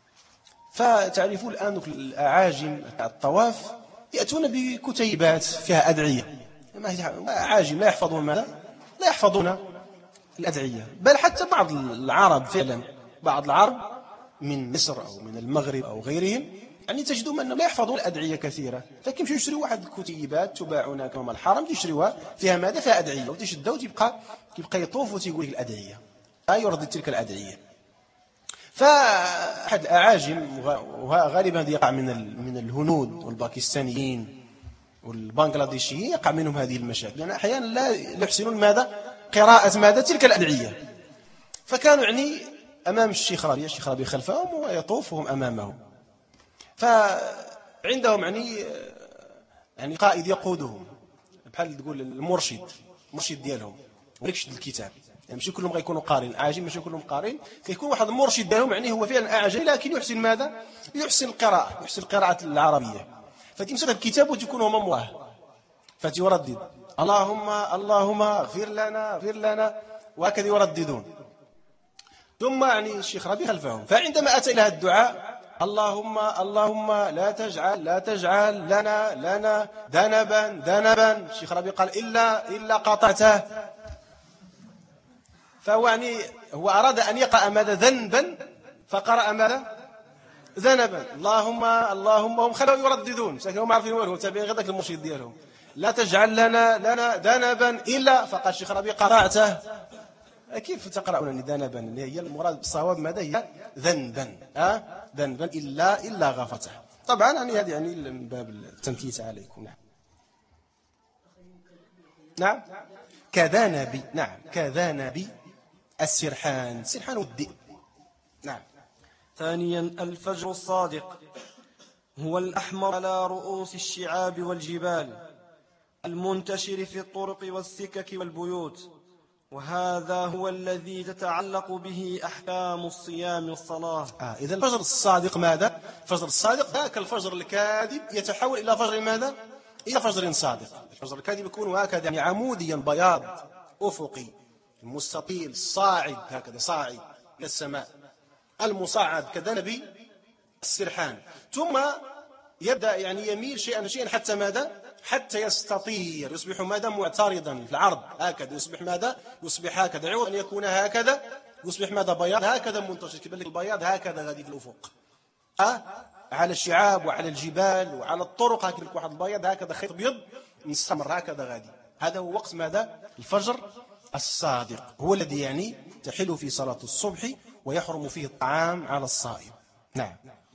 فتعرفون الآن الأعاجم الطواف يأتون بكتيبات فيها أدعية، عاجم لا يحفظون ماذا؟ لا يحفظون الأدعية. بل حتى بعض العرب فعلا، بعض العرب من مصر أو من المغرب أو غيرهم، يعني تجدون أنهم لا يحفظون الأدعية كثيرة، فكيمشيو يشريوا واحد الكتيبات تباع هناك أمام الحرم، تشريوها فيها ماذا؟ فيها أدعية، وتشدها وتبقى تبقى يطوف وتقول لك الأدعية، لا يردد تلك الأدعية. فأحد الأعاجم، وغالبا يقع من من الهنود والباكستانيين والبنغلاديشيين، يقع منهم هذه المشاكل، لأن يعني أحيانا لا يحسنون ماذا؟ قراءة ماذا؟ تلك الأدعية. فكانوا يعني أمام الشيخ ربيع، الشيخ ربيع خلفهم ويطوف وهم أمامهم، فعندهم يعني يعني قائد يقودهم، بحال تقول المرشد، المرشد ديالهم ويكشد الكتاب، يعني ماشي كلهم غيكونوا قارين، عاجم ماشي كلهم قارين، كيكون واحد المرشد ديالهم، يعني هو فعلا أعجمي لكن يحسن ماذا؟ يحسن القراءة، يحسن القراءة العربية، فتمسك الكتاب وتكون هم الله، فتيردد اللهم اللهم اغفر لنا اغفر لنا، وهكذا يرددون. ثم يعني الشيخ ربيع خلفهم، فعندما أتى إلى الدعاء اللهم اللهم لا تجعل لا تجعل لنا لنا ذنبا ذنبا، الشيخ ربيع قال إلا إلا قطعته. فهو يعني هو أراد أن يقرأ ماذا؟ ذنبا، فقرأ ماذا؟ ذنبا. اللهم اللهم هم خلوا يرددون، هم عارفين وين هو، تابعين غير ذاك المرشد ديالهم. لا تجعل لنا لنا ذنبا إلا، فقال الشيخ ربيع قرأته. كيف تقرؤون ذنبا؟ هي المراد بالصواب ماذا؟ هي ذنبا، أه؟ ذنبا إلا إلا غفته. طبعا يعني هذه يعني من باب التنكيت عليكم. نعم نعم كذنبي، نعم كذنبي السرحان، السرحان والذئب. نعم. ثانيا الفجر الصادق هو الأحمر على رؤوس الشعاب والجبال المنتشر في الطرق والسكك والبيوت، وهذا هو الذي تتعلق به أحكام الصيام والصلاة. آه إذا الفجر الصادق ماذا؟ الفجر الصادق ذاك الفجر الكاذب يتحول إلى فجر ماذا؟ إلى فجر صادق. الفجر الكاذب يكون هكذا يعني عموديا بياض أفقي مستطيل صاعد، هكذا صاعد إلى السماء، المصعد كذنب السرحان، ثم يبدأ يعني يميل شيئا شيئا حتى ماذا؟ حتى يستطير، يصبح ماذا؟ معترضا في العرض، هكذا يصبح ماذا؟ يصبح هكذا، عوض أن يكون هكذا يصبح ماذا؟ بياض هكذا منتشر، كيبان لك البياض هكذا غادي في الأفق، أه؟ على الشعاب وعلى الجبال وعلى الطرق، هكذا لك واحد البياض هكذا، خيط أبيض مستمر هكذا غادي. هذا هو وقت ماذا؟ الفجر الصادق، هو الذي يعني تحل في صلاة الصبح ويحرم فيه الطعام على الصائم. نعم.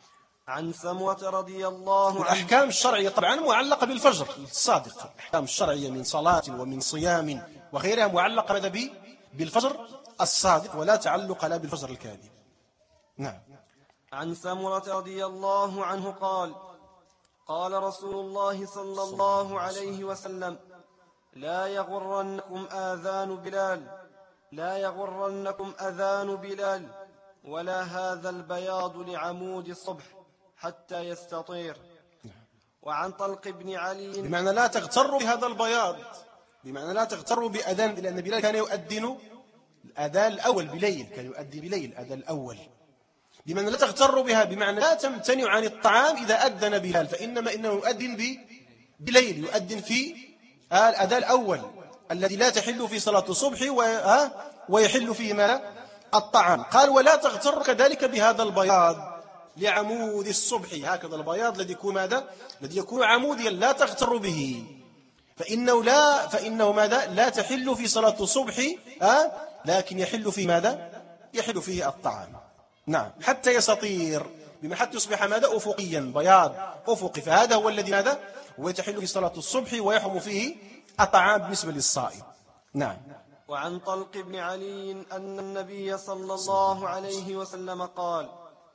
عن سمرة رضي الله عنه. الأحكام الشرعية طبعا معلقة بالفجر الصادق، الأحكام الشرعية من صلاة ومن صيام وغيرها معلقة ماذا؟ بالفجر الصادق، ولا تعلق لا بالفجر الكاذب. نعم. عن سمرة رضي الله عنه قال قال رسول الله صلى الله عليه وسلم لا يغرنكم آذان بلال لا يغرنكم أذان بلال ولا هذا البياض لعمود الصبح حتى يستطير. وعن طلق بن علي بمعنى لا تغتروا بهذا البياض، بمعنى لا تغتروا بأذان، لأن بلال كان يؤذن الأذان الأول بليل، كان يؤذن بليل الأذان الأول، بمعنى لا تغتروا بها، بمعنى لا تمتنعوا عن الطعام إذا أذن بلال، فإنما إنه يؤذن بليل، يؤذن في الأذان الأول الذي لا تحل في صلاة الصبح ويحل فيه ما الطعام. قال ولا تغتر كذلك بهذا البياض لعمود الصبح، هكذا البياض الذي يكون ماذا؟ الذي يكون عموديا، لا تغتر به، فإنه لا فإنه ماذا؟ لا تحل في صلاة الصبح، أه؟ لكن يحل في ماذا؟ يحل فيه الطعام. نعم. حتى يستطير، بما حتى يصبح ماذا؟ أفقيا، بياض أفقي، فهذا هو الذي ماذا؟ ويتحل في صلاة الصبح ويحرم فيه الطعام بالنسبة للصائم. نعم. وعن طلق بن علي أن النبي صلى الله عليه وسلم قال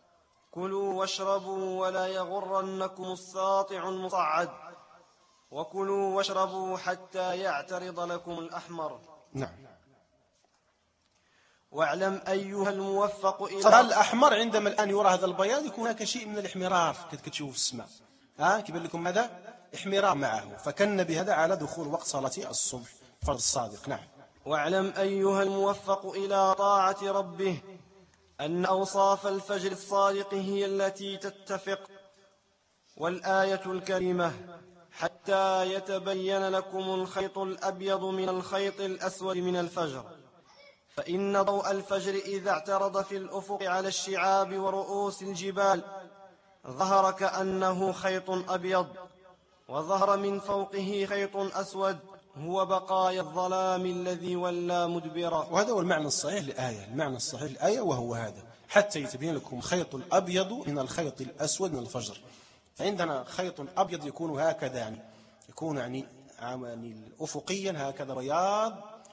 كلوا واشربوا ولا يغرنكم الساطع المصعد، وكلوا واشربوا حتى يعترض لكم الأحمر. نعم. واعلم أيها الموفق إلى طبعا الأحمر عندما الآن يرى هذا البياض يكون هناك شيء من الاحمرار كتشوف في السماء، ها كيبان لكم ماذا؟ احمرار معه، فكن بهذا على دخول وقت صلاة الصبح فرض الصادق. نعم. واعلم أيها الموفق إلى طاعة ربه أن أوصاف الفجر الصادق هي التي تتفق، والآية الكريمة حتى يتبين لكم الخيط الأبيض من الخيط الأسود من الفجر، فإن ضوء الفجر إذا اعترض في الأفق على الشعاب ورؤوس الجبال ظهر كأنه خيط أبيض، وظهر من فوقه خيط أسود هو بقايا الظلام الذي ولى مدبرا. وهذا هو المعنى الصحيح للآية، المعنى الصحيح للآية وهو هذا: حتى يتبين لكم خيط الأبيض من الخيط الأسود من الفجر. فعندنا خيط أبيض يكون هكذا، يعني يكون يعني يعني أفقيا هكذا بياض،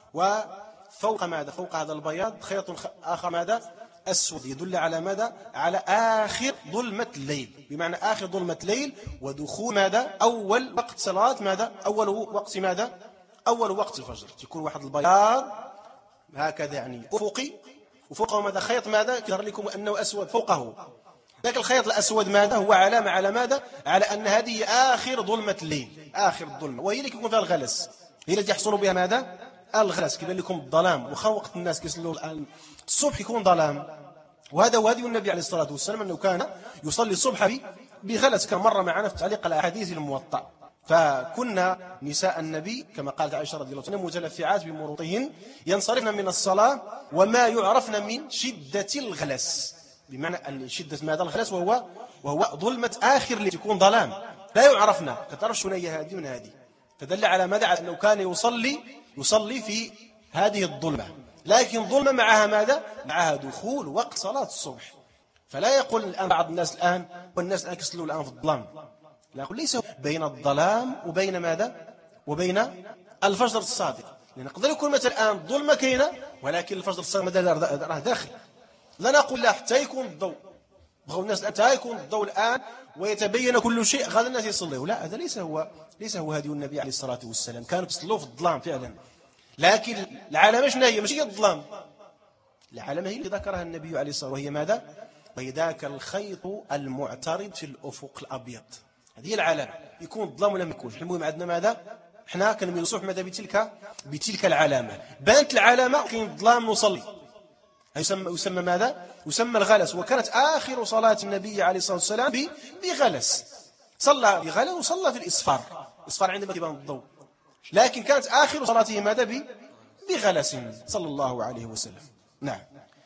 وفوق ماذا؟ فوق هذا البياض خيط آخر ماذا؟ أسود، يدل على ماذا؟ على آخر ظلمة الليل، بمعنى آخر ظلمة الليل ودخول ماذا؟ أول وقت صلاة ماذا؟ أول وقت ماذا؟ أول وقت الفجر. يكون واحد البياض هكذا يعني أفقي، وفوقه ماذا؟ خيط ماذا؟ يظهر لكم أنه أسود فوقه. لكن الخيط الأسود ماذا؟ هو علامة على ماذا؟ على أن هذه آخر ظلمة الليل، آخر الظلمة، وهي اللي يكون فيها الغلس، هي التي يحصل بها ماذا؟ الغلس. كيبان لكم الظلام، وخا وقت الناس كيصلوا الآن الصبح يكون ظلام، وهذا وهدي النبي عليه الصلاة والسلام أنه كان يصلي الصبح بغلس، كما مر معنا في تعليق الأحاديث الموطأ. فكنا نساء النبي كما قالت عائشة رضي الله عنها متلفعات بمروطهن ينصرفن من الصلاة وما يعرفن من شدة الغلس، بمعنى أن شدة ماذا؟ الغلس، وهو وهو ظلمة آخر اللي تكون ظلام لا يعرفنا، كتعرف شنو هي هذه من هذه. فدل على ماذا؟ على أنه كان يصلي يصلي في هذه الظلمة، لكن ظلمة معها ماذا؟ معها دخول وقت صلاة الصبح. فلا يقول الآن بعض الناس الآن والناس الآن يصلوا الآن في الظلام، لا يقول ليس بين الظلام وبين ماذا؟ وبين الفجر الصادق، لأن قد يكون مثلا الآن ظلمة كاينة ولكن الفجر الصادق ماذا راه داخل. لا نقول لا حتى يكون الضوء، بغوا الناس حتى يكون الضوء الآن ويتبين كل شيء غدا الناس يصلوا، لا، هذا ليس هو ليس هو هدي النبي عليه الصلاة والسلام. كانوا يصلوا في الظلام فعلا، لكن العلامة شنو هي؟ ماشي هي الظلام، العلامة هي اللي ذكرها النبي عليه الصلاة والسلام، وهي ماذا؟ وهي ذاك الخيط المعترض في الأفق الأبيض، هذه هي العلامة. يكون الظلام ولا ما يكونش، المهم عندنا ماذا؟ احنا كنميلوا ماذا؟ بتلك بتلك العلامة. بانت العلامة كاين الظلام نصلي، يسمى يسمى ماذا؟ يسمى الغلس. وكانت آخر صلاة النبي عليه الصلاة والسلام بغلس، صلى بغلس وصلى في الإصفار، الإصفار عندما يبان الضوء، لكن كانت آخر صلاته ماذا؟ بغلس صلى الله عليه وسلم. نعم.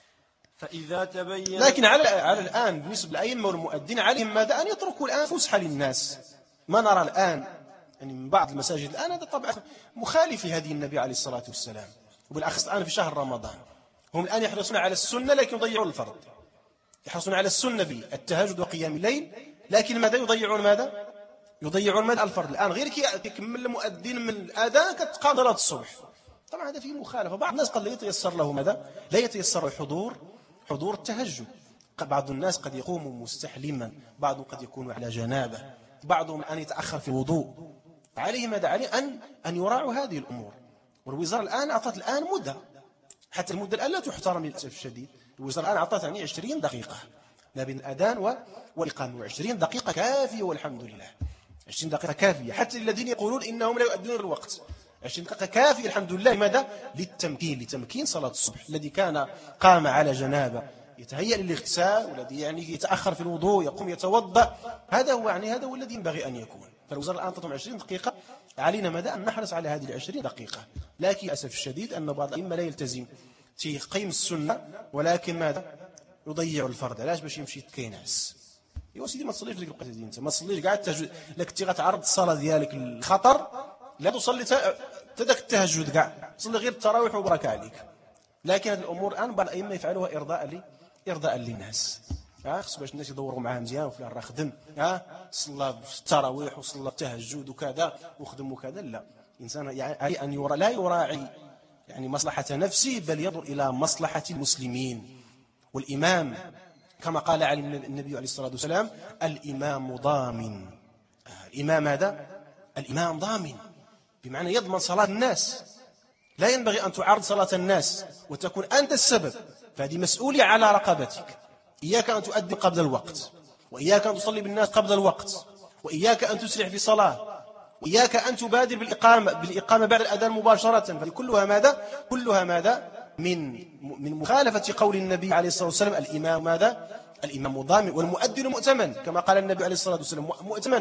فإذا تبين، لكن على على الآن بالنسبة للأئمة والمؤذنين عليهم ماذا؟ أن يتركوا الآن فسحة للناس. ما نرى الآن يعني من بعض المساجد الآن هذا طبعا مخالف لهدي النبي عليه الصلاة والسلام، وبالأخص الآن في شهر رمضان هم الآن يحرصون على السنة لكن يضيعون الفرض، يحرصون على السنة بالتهجد وقيام الليل، لكن ماذا؟ يضيعون ماذا؟ يضيعون ماذا؟ الفرض. الآن غير كي يكمل المؤذن من الآذان كتقام صلاة الصبح، طبعا هذا فيه مخالفة. بعض الناس قد لا يتيسر له ماذا؟ لا يتيسر الحضور حضور التهجد. بعض الناس قد يقوم مستحلما، بعضهم قد يكون على جنابه، بعضهم أن يتأخر في الوضوء. عليه ماذا؟ عليه أن أن يراعوا هذه الأمور. والوزارة الآن أعطت الآن مدة، حتى المدة الآن لا تحترم للأسف الشديد. الوزارة الآن أعطت يعني عشرين دقيقة ما بين الأذان والإقامة، وعشرين دقيقة كافية والحمد لله، عشرين دقيقة كافية حتى الذين يقولون إنهم لا يؤدون الوقت. عشرين دقيقة كافية الحمد لله. لماذا؟ للتمكين، لتمكين صلاة الصبح. الذي كان قام على جنابه يتهيأ للاغتسال، والذي يعني يتأخر في الوضوء يقوم يتوضأ، هذا هو يعني هذا هو الذي ينبغي أن يكون. فالوزارة الآن تطعم عشرين دقيقة، علينا ماذا؟ أن نحرص على هذه العشرين دقيقة. لكن للأسف الشديد أن بعض الأئمة لا يلتزم تيقيم السنة، ولكن ماذا؟ يضيع الفرد. علاش؟ باش يمشي كينعس. يا سيدي ما تصليش ديك الوقت، انت ما تصليش كاع التهجد، لك انت غتعرض الصلاه ديالك للخطر، لا تصلي حتى داك التهجد كاع، صلي غير التراويح وبركه عليك. لكن هذه الامور الان بعض الائمه يفعلوها ارضاء لي ارضاء للناس، ها خص باش الناس يدوروا معاه مزيان، وفلان راه خدم، ها صلى في التراويح وصلى التهجد وكذا وخدم وكذا. لا، الانسان يعني ان يرى لا يراعي يعني مصلحه نفسه، بل ينظر الى مصلحه المسلمين. والامام كما قال علي النبي عليه الصلاة والسلام: الإمام ضامن. الإمام هذا الإمام ضامن، بمعنى يضمن صلاة الناس. لا ينبغي أن تعارض صلاة الناس وتكون أنت السبب، فهذه مسؤولية على رقبتك. إياك أن تؤدي قبل الوقت، وإياك أن تصلي بالناس قبل الوقت، وإياك أن تسرع في صلاة، وإياك أن تبادر بالإقامة بالإقامة بعد الأذان مباشرة. فكلها ماذا؟ كلها ماذا؟ من من مخالفة قول النبي عليه الصلاة والسلام: الإمام ماذا؟ الإمام ضامن، والمؤذن مؤتمن، كما قال النبي عليه الصلاة والسلام: مؤتمن.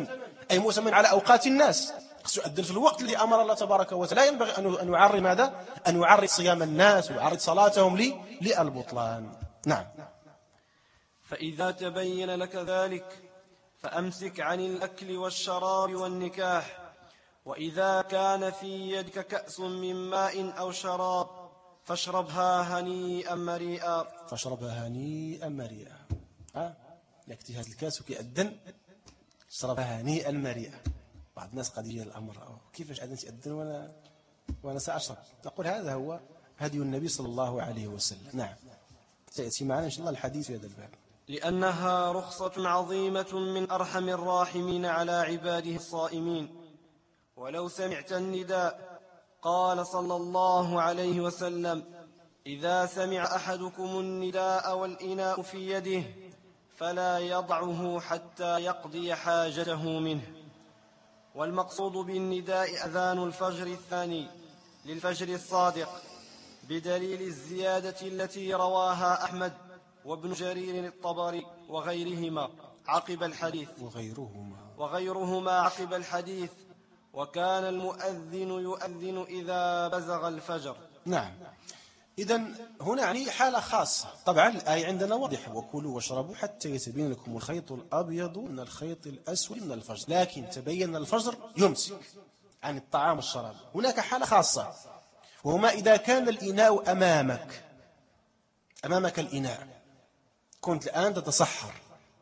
أي مؤتمن على أوقات الناس، خصو يؤذن في الوقت الذي أمر الله تبارك وتعالى. لا ينبغي أن يعرض ماذا؟ أن يعرض صيام الناس ويعرض صلاتهم للبطلان. نعم. فإذا تبين لك ذلك فأمسك عن الأكل والشراب والنكاح، وإذا كان في يدك كأس من ماء أو شراب فاشربها هنيئا مريئا. فاشربها هنيئا مريئا. ها يكتي هذا الكاس وكيأذن اشربها هنيئا مريئا. بعض الناس قد يجي الأمر كيفاش أذن تأذن وأنا وأنا سأشرب؟ نقول هذا هو هدي النبي صلى الله عليه وسلم. نعم، سيأتي معنا إن شاء الله الحديث في هذا الباب. لأنها رخصة عظيمة من أرحم الراحمين على عباده الصائمين. ولو سمعت النداء قال صلى الله عليه وسلم: إذا سمع أحدكم النداء والإناء في يده فلا يضعه حتى يقضي حاجته منه. والمقصود بالنداء أذان الفجر الثاني للفجر الصادق، بدليل الزيادة التي رواها أحمد وابن جرير الطبري وغيرهما عقب الحديث وغيرهما وغيرهما عقب الحديث: وكان المؤذن يؤذن إذا بزغ الفجر. نعم. إذن هنا يعني حالة خاصة. طبعا الآية عندنا واضحة: وكلوا واشربوا حتى يتبين لكم الخيط الأبيض من الخيط الأسود من الفجر. لكن تبين الفجر يمسك عن الطعام والشراب. هناك حالة خاصة، وهما إذا كان الإناء أمامك أمامك الإناء، كنت الآن تتصحر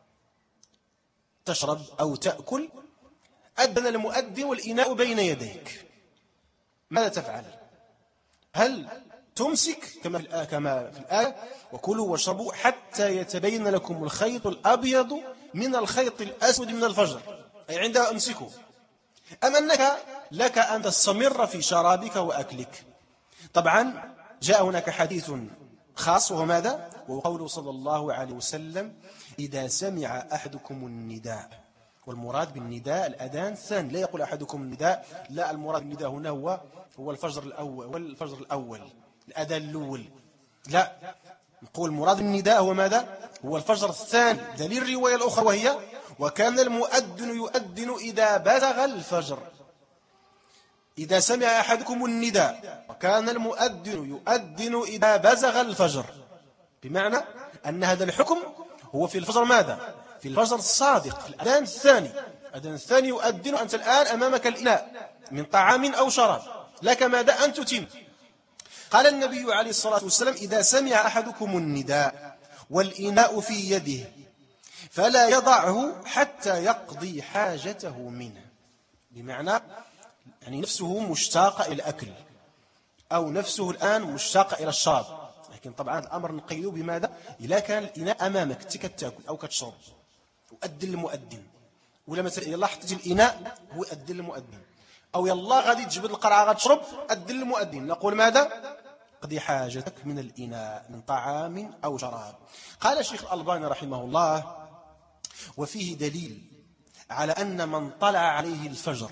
تشرب أو تأكل، أذن المؤذن والإناء بين يديك، ماذا تفعل؟ هل تمسك كما كما في الآية: وكلوا واشربوا حتى يتبين لكم الخيط الأبيض من الخيط الأسود من الفجر، أي عندها أمسكه، أم أنك لك أن تستمر في شرابك وأكلك؟ طبعا جاء هناك حديث خاص، وهو ماذا؟ وقوله صلى الله عليه وسلم: إذا سمع أحدكم النداء. والمراد بالنداء الأذان الثاني، لا يقول أحدكم النداء، لا، المراد بالنداء هنا هو هو الفجر الأول والفجر الأول الأذان الأول، لا، نقول المراد بالنداء هو ماذا؟ هو الفجر الثاني. دليل الرواية الأخرى وهي: وكان المؤذن يؤذن إذا بزغ الفجر. إذا سمع أحدكم النداء وكان المؤذن يؤذن إذا بزغ الفجر، بمعنى أن هذا الحكم هو في الفجر ماذا؟ في الفجر الصادق، في الأذان الثاني. الأذان الثاني يؤذن، أنت الآن أمامك الإناء من طعام أو شراب، لك ماذا؟ أن تتم. قال النبي عليه الصلاة والسلام: إذا سمع أحدكم النداء والإناء في يده فلا يضعه حتى يقضي حاجته منه. بمعنى يعني نفسه مشتاقة إلى الأكل، أو نفسه الآن مشتاقة إلى الشراب، لكن طبعا الأمر نقيده بماذا؟ إذا كان الإناء أمامك تكتاكل أو كتشرب، وأذن المؤذن، ولا مثلا يلا حطيت الإناء هو أذن المؤذن، أو يلا غادي تجبد القرعة غتشرب أذن المؤذن، نقول ماذا؟ قضي حاجتك من الإناء من طعام أو شراب. قال الشيخ الألباني رحمه الله: وفيه دليل على أن من طلع عليه الفجر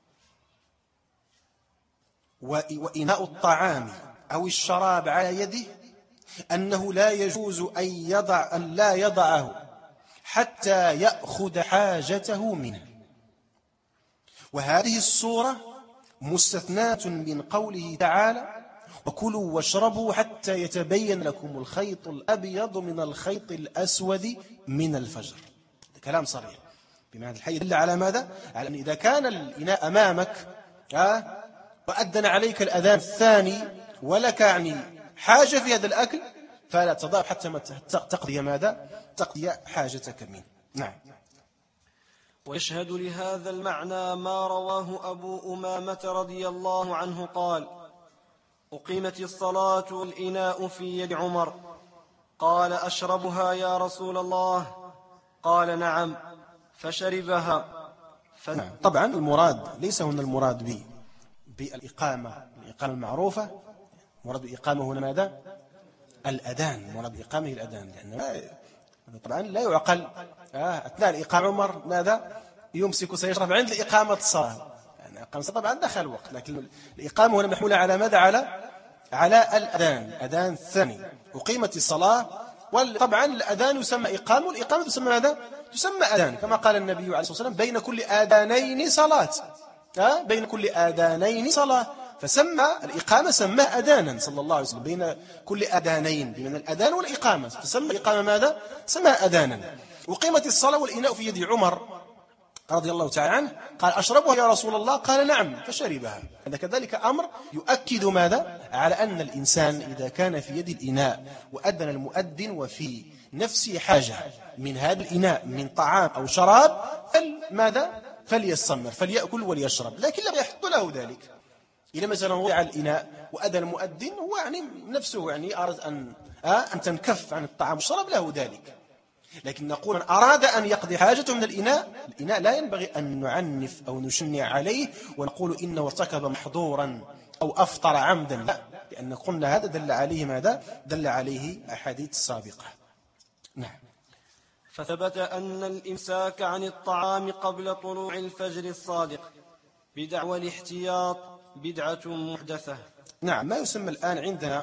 وإناء الطعام أو الشراب على يده أنه لا يجوز أن يضع أن لا يضعه حتى يأخذ حاجته منه. وهذه الصورة مستثناة من قوله تعالى: وكلوا واشربوا حتى يتبين لكم الخيط الأبيض من الخيط الأسود من الفجر. كلام صريح، بمعنى الحي يدل على ماذا؟ على أن إذا كان الإناء أمامك آه وأذن عليك الأذان الثاني ولك يعني حاجة في هذا الأكل، فلا تضع حتى ما تقضي ماذا؟ تقضي حاجتك منه. نعم. ويشهد لهذا المعنى ما رواه أبو أمامة رضي الله عنه قال: أقيمت الصلاة والإناء في يد عمر، قال: أشربها يا رسول الله؟ قال: نعم، فشربها. ف... نعم. طبعا المراد ليس هنا المراد به بالإقامة الإقامة المعروفة، مراد بالإقامة هنا ماذا؟ الأذان، مراد بالإقامة الأذان، لأن طبعا لا يعقل آه أثناء الإقامة عمر ماذا؟ يمسك سيشرب عند الإقامة الصلاة، يعني إقامة الصلاة طبعا دخل الوقت، لكن الإقامة هنا محمولة على ماذا؟ على على الأذان، الأذان الثاني. أقيمت الصلاة، وطبعا الأذان يسمى إقامة، والإقامة تسمى ماذا؟ تسمى أذان، كما قال النبي عليه الصلاة والسلام بين كل آذانين صلاة، ها بين كل آذانين صلاة، فسمى الإقامة سماه أذانا صلى الله عليه وسلم، بين كل آذانين بمعنى الأذان والإقامة، فسمى الإقامة ماذا؟ سماه أذانا. وقيمت الصلاة والإناء في يد عمر رضي الله تعالى عنه، قال أشربها يا رسول الله؟ قال نعم، فشربها. هذا كذلك أمر يؤكد ماذا؟ على أن الإنسان إذا كان في يد الإناء وأذن المؤذن وفي نفسه حاجة من هذا الإناء من طعام أو شراب، فماذا؟ فليستمر، فليأكل وليشرب، لكن لا يحط له ذلك. إذا مثلا وضع الإناء وأذن المؤذن هو يعني نفسه يعني أراد أن أن تنكف عن الطعام والشراب، له ذلك. لكن نقول من أراد أن يقضي حاجته من الإناء، الإناء لا ينبغي أن نعنف أو نشنع عليه ونقول إنه ارتكب محظورا أو أفطر عمدا، لا، لأن قلنا هذا دل عليه ماذا؟ دل عليه أحاديث السابقة. نعم. فثبت أن الإمساك عن الطعام قبل طلوع الفجر الصادق بدعوى الاحتياط بدعة محدثة. نعم، ما يسمى الآن عندنا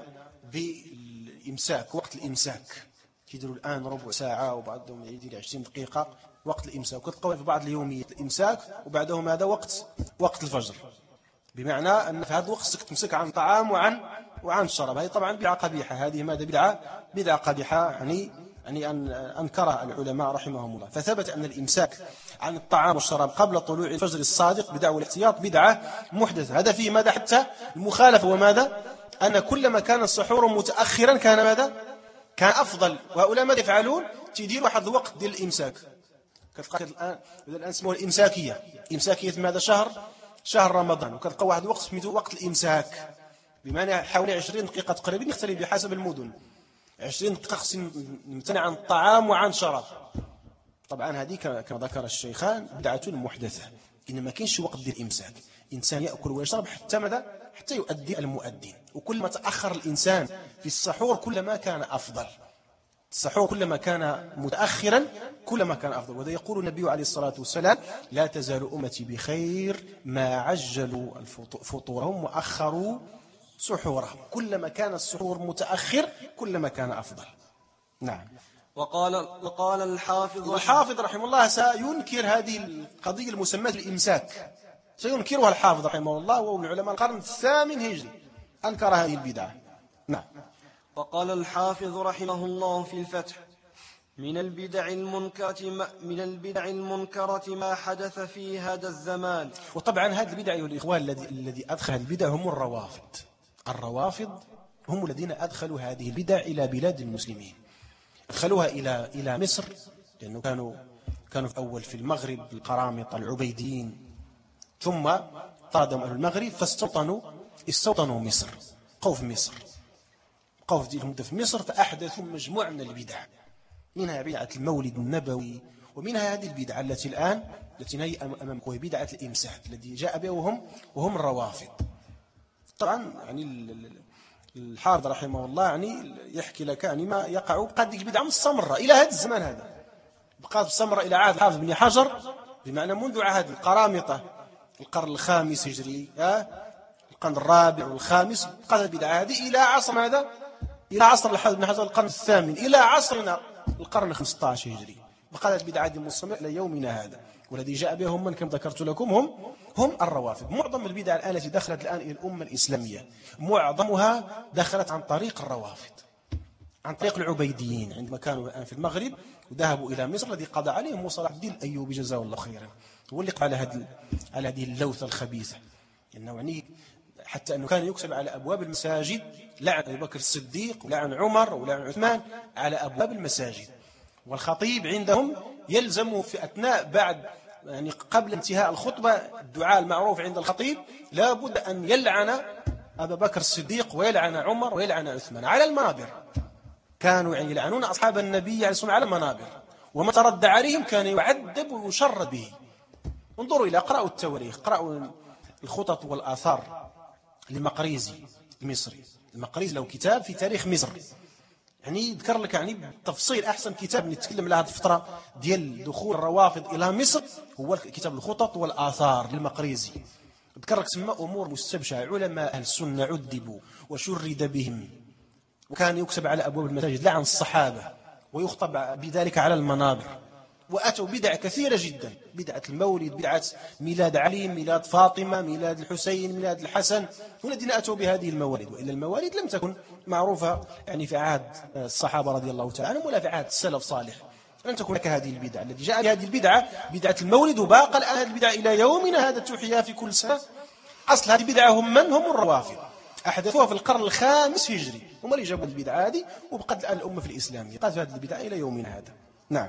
بالإمساك، وقت الإمساك، يديروا الآن ربع ساعة وبعدهم يدير عشرين دقيقة وقت الإمساك، وتقول في بعض اليوميات الإمساك وبعده ماذا؟ وقت وقت الفجر، بمعنى أن في هذا الوقت تمسك عن طعام وعن وعن شراب. هذه طبعا بدعة قبيحة، هذه ماذا؟ بدعة بدعة قبيحة، يعني يعني أن أنكرها العلماء رحمهم الله. فثبت أن الإمساك عن الطعام والشراب قبل طلوع الفجر الصادق بدعوى الاحتياط بدعة محدثة. هذا فيه ماذا؟ حتى المخالفة، وماذا؟ أن كلما كان السحور متأخرا كان ماذا؟ كان أفضل. وهؤلاء ماذا يفعلون؟ تدير واحد الوقت ديال الإمساك، كتلقى الآن الآن اسمه الإمساكية، إمساكية ماذا؟ شهر شهر رمضان، وكتلقى واحد الوقت سميتو وقت الإمساك، بمعنى حوالي عشرين دقيقة تقريبا، يختلف بحسب المدن. عشرين دقيقة خص نمتنع عن الطعام وعن شراب. طبعا هذه كما ذكر الشيخان بدعة محدثة، إن ما كاينش وقت ديال الإمساك، إنسان يأكل ويشرب حتى ماذا؟ حتى يؤدي المؤذن. وكلما تأخر الإنسان في السحور كلما كان أفضل، السحور كلما كان متأخرا كلما كان أفضل. وذا يقول النبي عليه الصلاة والسلام لا تزال أمتي بخير ما عجلوا فطورهم وأخروا سحورهم. كلما كان السحور متأخر كلما كان أفضل. نعم. وقال وقال الحافظ الحافظ رحمه الله سينكر هذه القضية المسماة بالإمساك، سينكرها الحافظ رحمه الله، وهو من علماء القرن الثامن هجري، أنكر هذه البدعة. نعم. وقال الحافظ رحمه الله في الفتح من البدع المنكرة ما من البدع المنكرة ما حدث في هذا الزمان. وطبعا هذه البدع يا الإخوان الذي الذي أدخل البدع هم الروافض. الروافض هم الذين أدخلوا هذه البدع إلى بلاد المسلمين، أدخلوها إلى إلى مصر، لأنه كانوا كانوا في أول في المغرب القرامطة العبيديين، ثم طردهم أهل المغرب فاستوطنوا استوطنوا مصر، بقوا في مصر، بقوا في المدة في مصر، فأحدثوا مجموعة من البدع، منها بدعة المولد النبوي، ومنها هذه البدعة التي الآن التي هي أمامكم، وهي بدعة الإمساك الذي جاء به وهم وهم الروافض. طبعا يعني الحافظ رحمه الله يعني يحكي لك يعني ما يقع بقى ديك البدعة مستمرة إلى هذا الزمان، هذا بقات مستمرة إلى عهد الحافظ بن حجر، بمعنى منذ عهد القرامطة القرن الخامس هجري، القرن الرابع والخامس، بقات البدعة هذه إلى عصر هذا، إلى عصر الحافظ بن حجر القرن الثامن، إلى عصرنا القرن الخامس عشر هجري، بقات البدعة هذه مستمرة إلى يومنا هذا. والذي جاء بهم من كما ذكرت لكم هم هم الروافض. معظم البدع الآن التي دخلت الآن إلى الأمة الإسلامية معظمها دخلت عن طريق الروافض، عن طريق العبيديين، عندما كانوا الآن في المغرب وذهبوا إلى مصر، الذي قضى عليهم صلاح الدين الأيوبي جزاه الله خيرا، هو اللي قال على هذه على هذه اللوثة الخبيثة، إنه يعني حتى أنه كان يكتب على أبواب المساجد لعن أبي بكر الصديق ولعن عمر ولعن عثمان على أبواب المساجد. والخطيب عندهم يلزم في أثناء بعد يعني قبل انتهاء الخطبة الدعاء المعروف عند الخطيب لا بد أن يلعن أبا بكر الصديق ويلعن عمر ويلعن عثمان على المنابر. كانوا يعني يلعنون أصحاب النبي عليه الصلاة والسلام على المنابر، وما ترد عليهم كان يعذب ويشرد به. انظروا إلى اقرأوا التواريخ، اقرأوا الخطط والآثار للمقريزي المصري. المقريزي له كتاب في تاريخ مصر، يعني يذكر لك يعني بالتفصيل أحسن كتاب نتكلم على هذه الفترة ديال دخول الروافض إلى مصر هو كتاب الخطط والآثار للمقريزي. يذكر لك سمى أمور مستبشعة، علماء أهل السنة عذبوا وشرد بهم، وكان يكتب على أبواب المساجد لعن الصحابة ويخطب بذلك على المنابر، وأتوا بدع كثيرة جدا، بدعة المولد، بدعة ميلاد علي، ميلاد فاطمة، ميلاد الحسين، ميلاد الحسن، هم الذين أتوا بهذه الموالد. وإلا الموالد لم تكن معروفة يعني في عهد الصحابة رضي الله تعالى عنهم ولا في عهد السلف صالح، لم تكن لك هذه البدعة. الذي جاء بهذه البدعة بدعة المولد، وباقى الآن هذه البدعة إلى يومنا هذا تحيا في كل سنة. أصل هذه البدعة هم من؟ هم الروافض، أحدثوها في القرن الخامس هجري، هم اللي جابوا البدعة هذه، وبقت الآن الأمة في الإسلام بقت في هذه البدعة إلى يومنا هذا. نعم.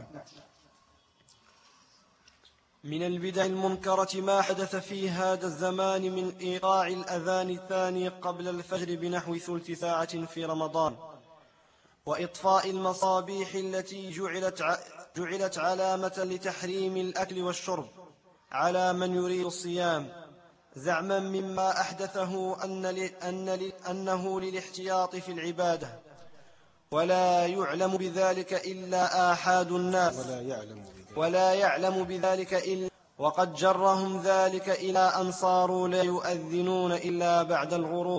من البدع المنكرة ما حدث في هذا الزمان من إيقاع الأذان الثاني قبل الفجر بنحو ثلث ساعة في رمضان، وإطفاء المصابيح التي جعلت, ع... جعلت علامة لتحريم الأكل والشرب على من يريد الصيام، زعما مما أحدثه أن ل... أن ل... أنه للاحتياط في العبادة، ولا يعلم بذلك إلا آحاد الناس، ولا يعلم بذلك, ولا يعلم بذلك إلا، وقد جرهم ذلك إلى أن صاروا لا يؤذنون إلا بعد الغروب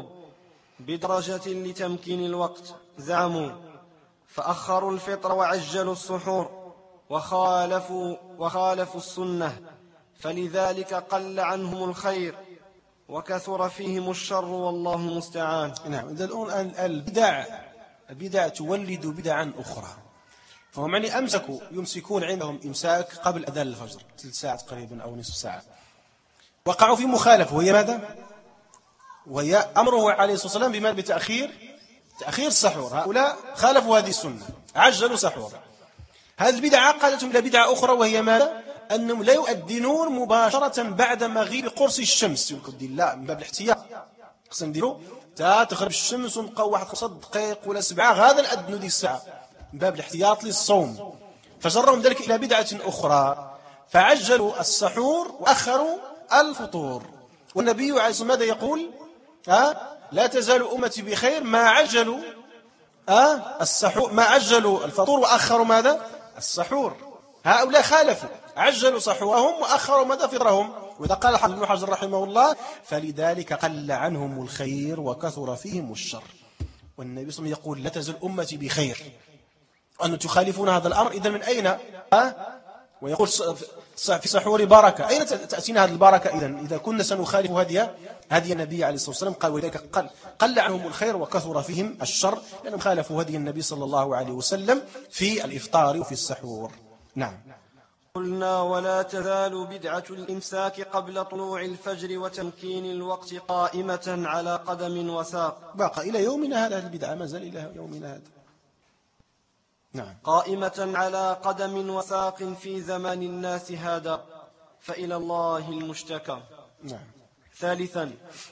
بدرجة لتمكين الوقت، زعموا، فأخروا الفطر وعجلوا السحور وخالفوا, وخالفوا السنة، فلذلك قل عنهم الخير وكثر فيهم الشر، والله المستعان. نعم. إذا الآن البدع البدع تولد بدعا أخرى، فهم يعني أمسكوا يمسكون عندهم إمساك قبل أذان الفجر ثلث ساعة تقريبا أو نصف ساعة، وقعوا في مخالفة، وهي ماذا؟ وهي أمره عليه الصلاة والسلام بما بتأخير تأخير السحور. هؤلاء خالفوا هذه السنة، عجلوا سحور. هذه البدعة قادتهم إلى بدعة أخرى، وهي ماذا؟ أنهم لا يؤذنون مباشرة بعد مغيب قرص الشمس. يقول لا، من باب الاحتياط خصنا نديروا تا تغرب الشمس ونبقاو واحد خمسة دقائق ولا سبعة غادا نأذنوا ديك الساعة، من باب الاحتياط للصوم. فجرهم ذلك إلى بدعة أخرى، فعجلوا السحور وأخروا الفطور. والنبي عليه الصلاة والسلام ماذا يقول؟ ها؟ لا تزال أمتي بخير ما عجلوا ها السحور، ما عجلوا الفطور وأخروا ماذا؟ السحور. هؤلاء خالفوا، عجلوا سحورهم وأخروا ماذا؟ فطرهم. وإذا قال الحافظ ابن حجر رحمه الله فلذلك قل عنهم الخير وكثر فيهم الشر. والنبي صلى الله عليه وسلم يقول لا تزال أمتي بخير، أن تخالفون هذا الأمر. إذن من أين؟ ها؟ ويقول في سحور بركة، أين تأتينا هذه البركة؟ إذن إذا كنا سنخالف هذه هذه النبي عليه الصلاة والسلام، قال ولذلك قل, قل عنهم الخير وكثر فيهم الشر، لأنهم خالفوا هذه النبي صلى الله عليه وسلم في الإفطار وفي السحور. نعم. قلنا ولا تزال بدعة الإمساك قبل طلوع الفجر وتمكين الوقت قائمة على قدم وساق، باقى إلى يومنا هذا، البدعة ما زال إلى يومنا هذا. نعم. قائمة على قدم وساق في زمان الناس هذا، فإلى الله المشتكى. نعم. ثالثا،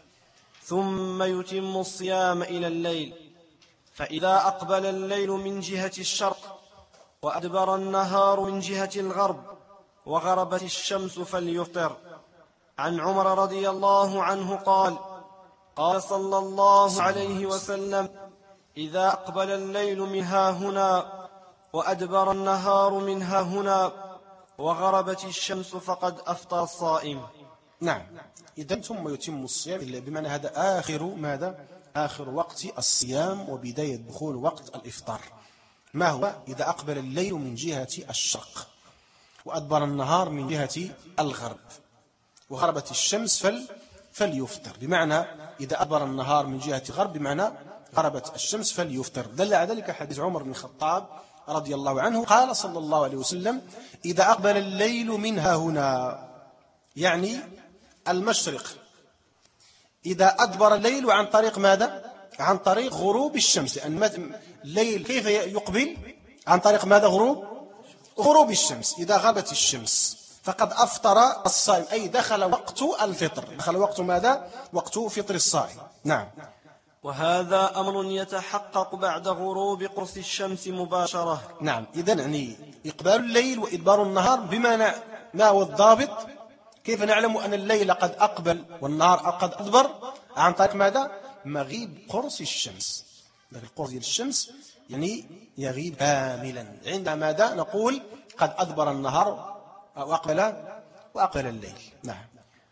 ثم يتم الصيام إلى الليل، فإذا أقبل الليل من جهة الشرق وأدبر النهار من جهة الغرب وغربت الشمس فليفطر. عن عمر رضي الله عنه قال قال صلى الله عليه وسلم إذا أقبل الليل من ها هنا وأدبر النهار من ها هنا وغربت الشمس فقد أفطر الصائم. نعم. إذن ثم يتم الصيام إلا بمعنى هذا آخر ماذا؟ آخر وقت الصيام وبداية دخول وقت الإفطار. ما هو؟ إذا أقبل الليل من جهة الشرق وأدبر النهار من جهة الغرب وغربت الشمس فل فليفطر، بمعنى إذا أدبر النهار من جهة الغرب بمعنى غربت الشمس فليفطر. دل على ذلك حديث عمر بن الخطاب رضي الله عنه قال صلى الله عليه وسلم إذا أقبل الليل منها هنا، يعني المشرق، إذا أدبر الليل عن طريق ماذا؟ عن طريق غروب الشمس، لأن الليل كيف يقبل؟ عن طريق ماذا؟ غروب غروب الشمس. إذا غابت الشمس فقد أفطر الصائم، أي دخل وقت الفطر، دخل وقت ماذا؟ وقت فطر الصائم. نعم. وهذا أمر يتحقق بعد غروب قرص الشمس مباشرة. نعم. إذن يعني إقبال الليل وإدبار النهار، بما ما هو الضابط؟ كيف نعلم أن الليل قد أقبل والنهار قد أدبر؟ عن طريق ماذا؟ مغيب قرص الشمس. القرص الشمس يعني يغيب كاملا. عند ماذا نقول قد أدبر النهار وأقبل وأقبل الليل. نعم.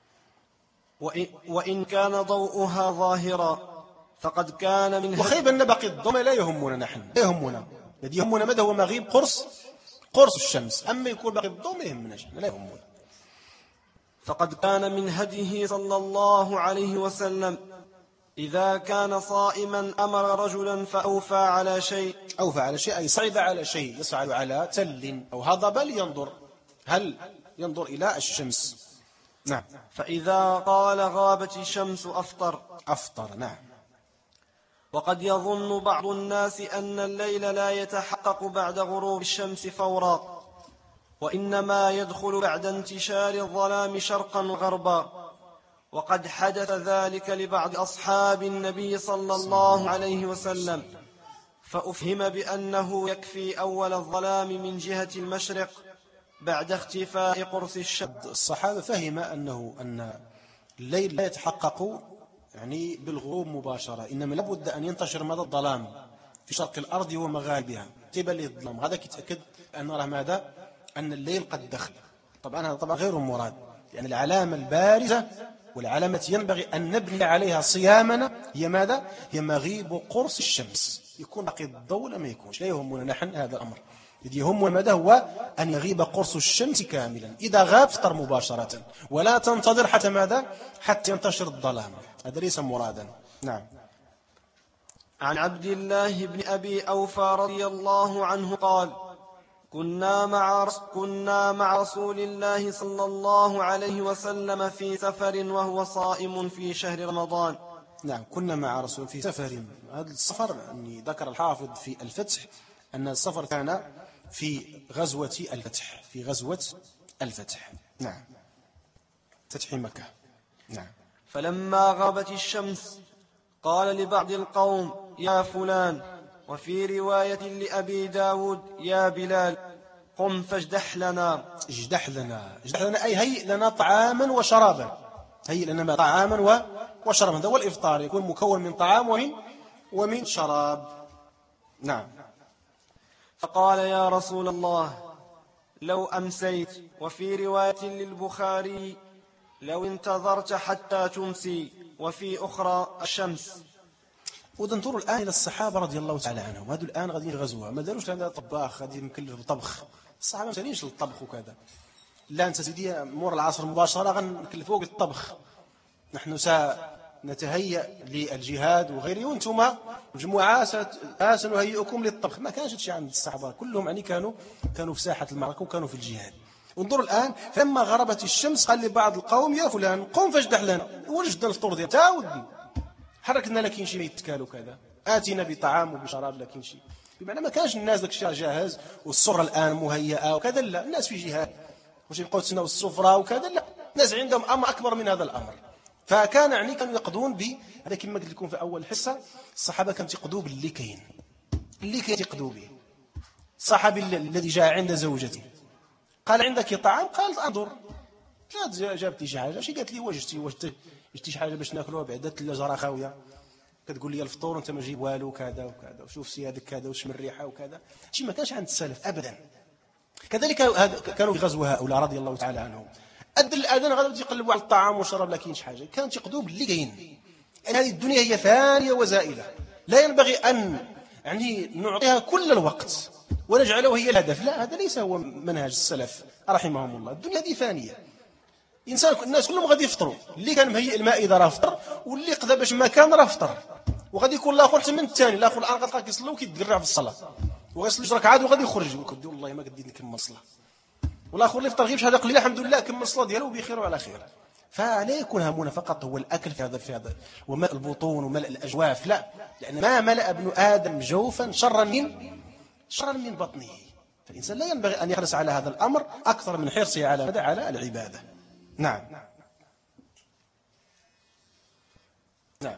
وإن كان ضوءها ظاهرا فقد كان من وخيب أن بقي الضوء لا يهمنا، نحن لا يهمنا، الذي يهمنا ماذا؟ هو مغيب قرص قرص الشمس، أما يكون باقي الضوء ما يهمناش، لا يهمنا. فقد كان من هديه صلى الله عليه وسلم إذا كان صائما أمر رجلا فأوفى على شيء أوفى على شيء أي صعد على شيء، يصعد على تل أو هضبة لينظر هل ينظر إلى الشمس. نعم. فإذا قال غابت الشمس أفطر أفطر. نعم. وقد يظن بعض الناس أن الليل لا يتحقق بعد غروب الشمس فورا، وإنما يدخل بعد انتشار الظلام شرقا وغربا، وقد حدث ذلك لبعض أصحاب النبي صلى الله عليه وسلم، فأفهم بأنه يكفي أول الظلام من جهة المشرق بعد اختفاء قرص الشمس. الصحابة فهم أنه أن الليل لا يتحقق يعني بالغروب مباشرة، إنما لابد أن ينتشر ماذا الظلام في شرق الأرض ومغاربها تبا للظلام. هذا يتأكد أن نرى ماذا أن الليل قد دخل. طبعا هذا طبعا غير مراد، يعني العلامة البارزة والعلامة ينبغي أن نبني عليها صيامنا هي ماذا؟ هي مغيب قرص الشمس، يكون باقي الضوء لا ما يكونش، لا يهمنا نحن هذا الأمر. الذي يهمنا ماذا هو أن يغيب قرص الشمس كاملا، إذا غاب فطر مباشرة ولا تنتظر حتى ماذا؟ حتى ينتشر الظلام، هذا ليس مرادا. نعم. عن عبد الله بن أبي أوفى رضي الله عنه قال: كنا مع كنا مع رسول الله صلى الله عليه وسلم في سفر وهو صائم في شهر رمضان. نعم، كنا مع رسول في سفر. هذا السفر يعني ذكر الحافظ في الفتح أن السفر كان في غزوة الفتح، في غزوة الفتح. نعم، فتح مكة. نعم. فلما غابت الشمس قال لبعض القوم: يا فلان، وفي رواية لأبي داود: يا بلال، قم فاجدح لنا. اجدح لنا، اجدح لنا أي هيئ لنا طعاما وشرابا، هيئ لنا طعاما وشرابا. هذا هو الإفطار، يكون مكون من طعام ومن ومن شراب. نعم. فقال: يا رسول الله، لو أمسيت. وفي رواية للبخاري: لو انتظرت حتى تمسي. وفي أخرى: الشمس. وننظر الآن إلى الصحابة رضي الله تعالى عنهم، هذو الآن غاديين غزوة، ما داروش هذا طباخ غادي مكلف بالطبخ. الصحابة ما سالينش للطبخ وكذا، لا أنت سيدي مور العصر مباشرة غنكلفوك بالطبخ، نحن سنتهيأ للجهاد وغيره، وانتم مجموعة سنهيئكم للطبخ. ما كانش شيء عند الصحابة، كلهم يعني كانوا كانوا في ساحة المعركة وكانوا في الجهاد. انظر الآن، فلما غربت الشمس قال لبعض القوم: يا فلان، قم فاجدح لنا، وجدنا الفطور ديالنا تعاودني، حركنا لكن شيء يتكال وكذا، آتينا بطعام وبشراب لكن شيء. بمعنى ما كانش الناس ذاك الشيء جاهز والصرة الآن مهيئة وكذا، لا، الناس في جهاد واش يبقوا تسناو السفرة وكذا، لا، الناس عندهم أمر أكبر من هذا الأمر. فكان يعني كانوا يقضون ب هذا كما قلت لكم في أول الحصة، الصحابة كانوا يقضوا باللي كاين، اللي كاين يقضوا به. الصحابي الذي جاء عند زوجته قال: عندك طعام؟ قالت: انظر. لا جابت لي شي حاجه، شي قالت لي: واش جبتي واش جبتي شي حاجه باش ناكلوها؟ بعدا الثلاجه راه خاويه، كتقول لي الفطور وانت ما جيب والو كذا وكذا، وشوف سي هذاك كذا وش من الريحه وكذا. شي ما كانش عند السلف ابدا. كذلك كانوا في غزوه هؤلاء رضي الله تعالى عنهم، أدى الأذان غادي يقلبوا على الطعام والشراب، لا كاينش حاجه، كانت يقضوا باللي كاين. يعني هذه الدنيا هي فانيه وزائله، لا ينبغي ان يعني نعطيها كل الوقت ونجعله هي الهدف، لا، هذا ليس هو منهج السلف رحمهم الله. الدنيا هذه فانيه، انسان الناس كلهم غادي يفطروا، اللي كان مهيئ المائده راه فطر، واللي قضى باش ما كان راه فطر، وغادي يكون الاخر حتى من الثاني، الاخر الان غادي يصلي وكيتقرع في الصلاه وغيصلي جوج ركعات وغادي يخرج ويقول والله ما قديت نكمل الصلاه، والاخر اللي فطر غير بشهاده قليله الحمد لله كمل الصلاه ديالو بخير وعلى خير. فلا يكون همنا فقط هو الاكل في هذا في هذا وملء البطون وملء الاجواف، لا، لان ما ملأ ابن ادم جوفا شرا من شرا من بطنه. فالانسان لا ينبغي ان يحرص على هذا الامر اكثر من حرصه على على العباده. نعم. نعم.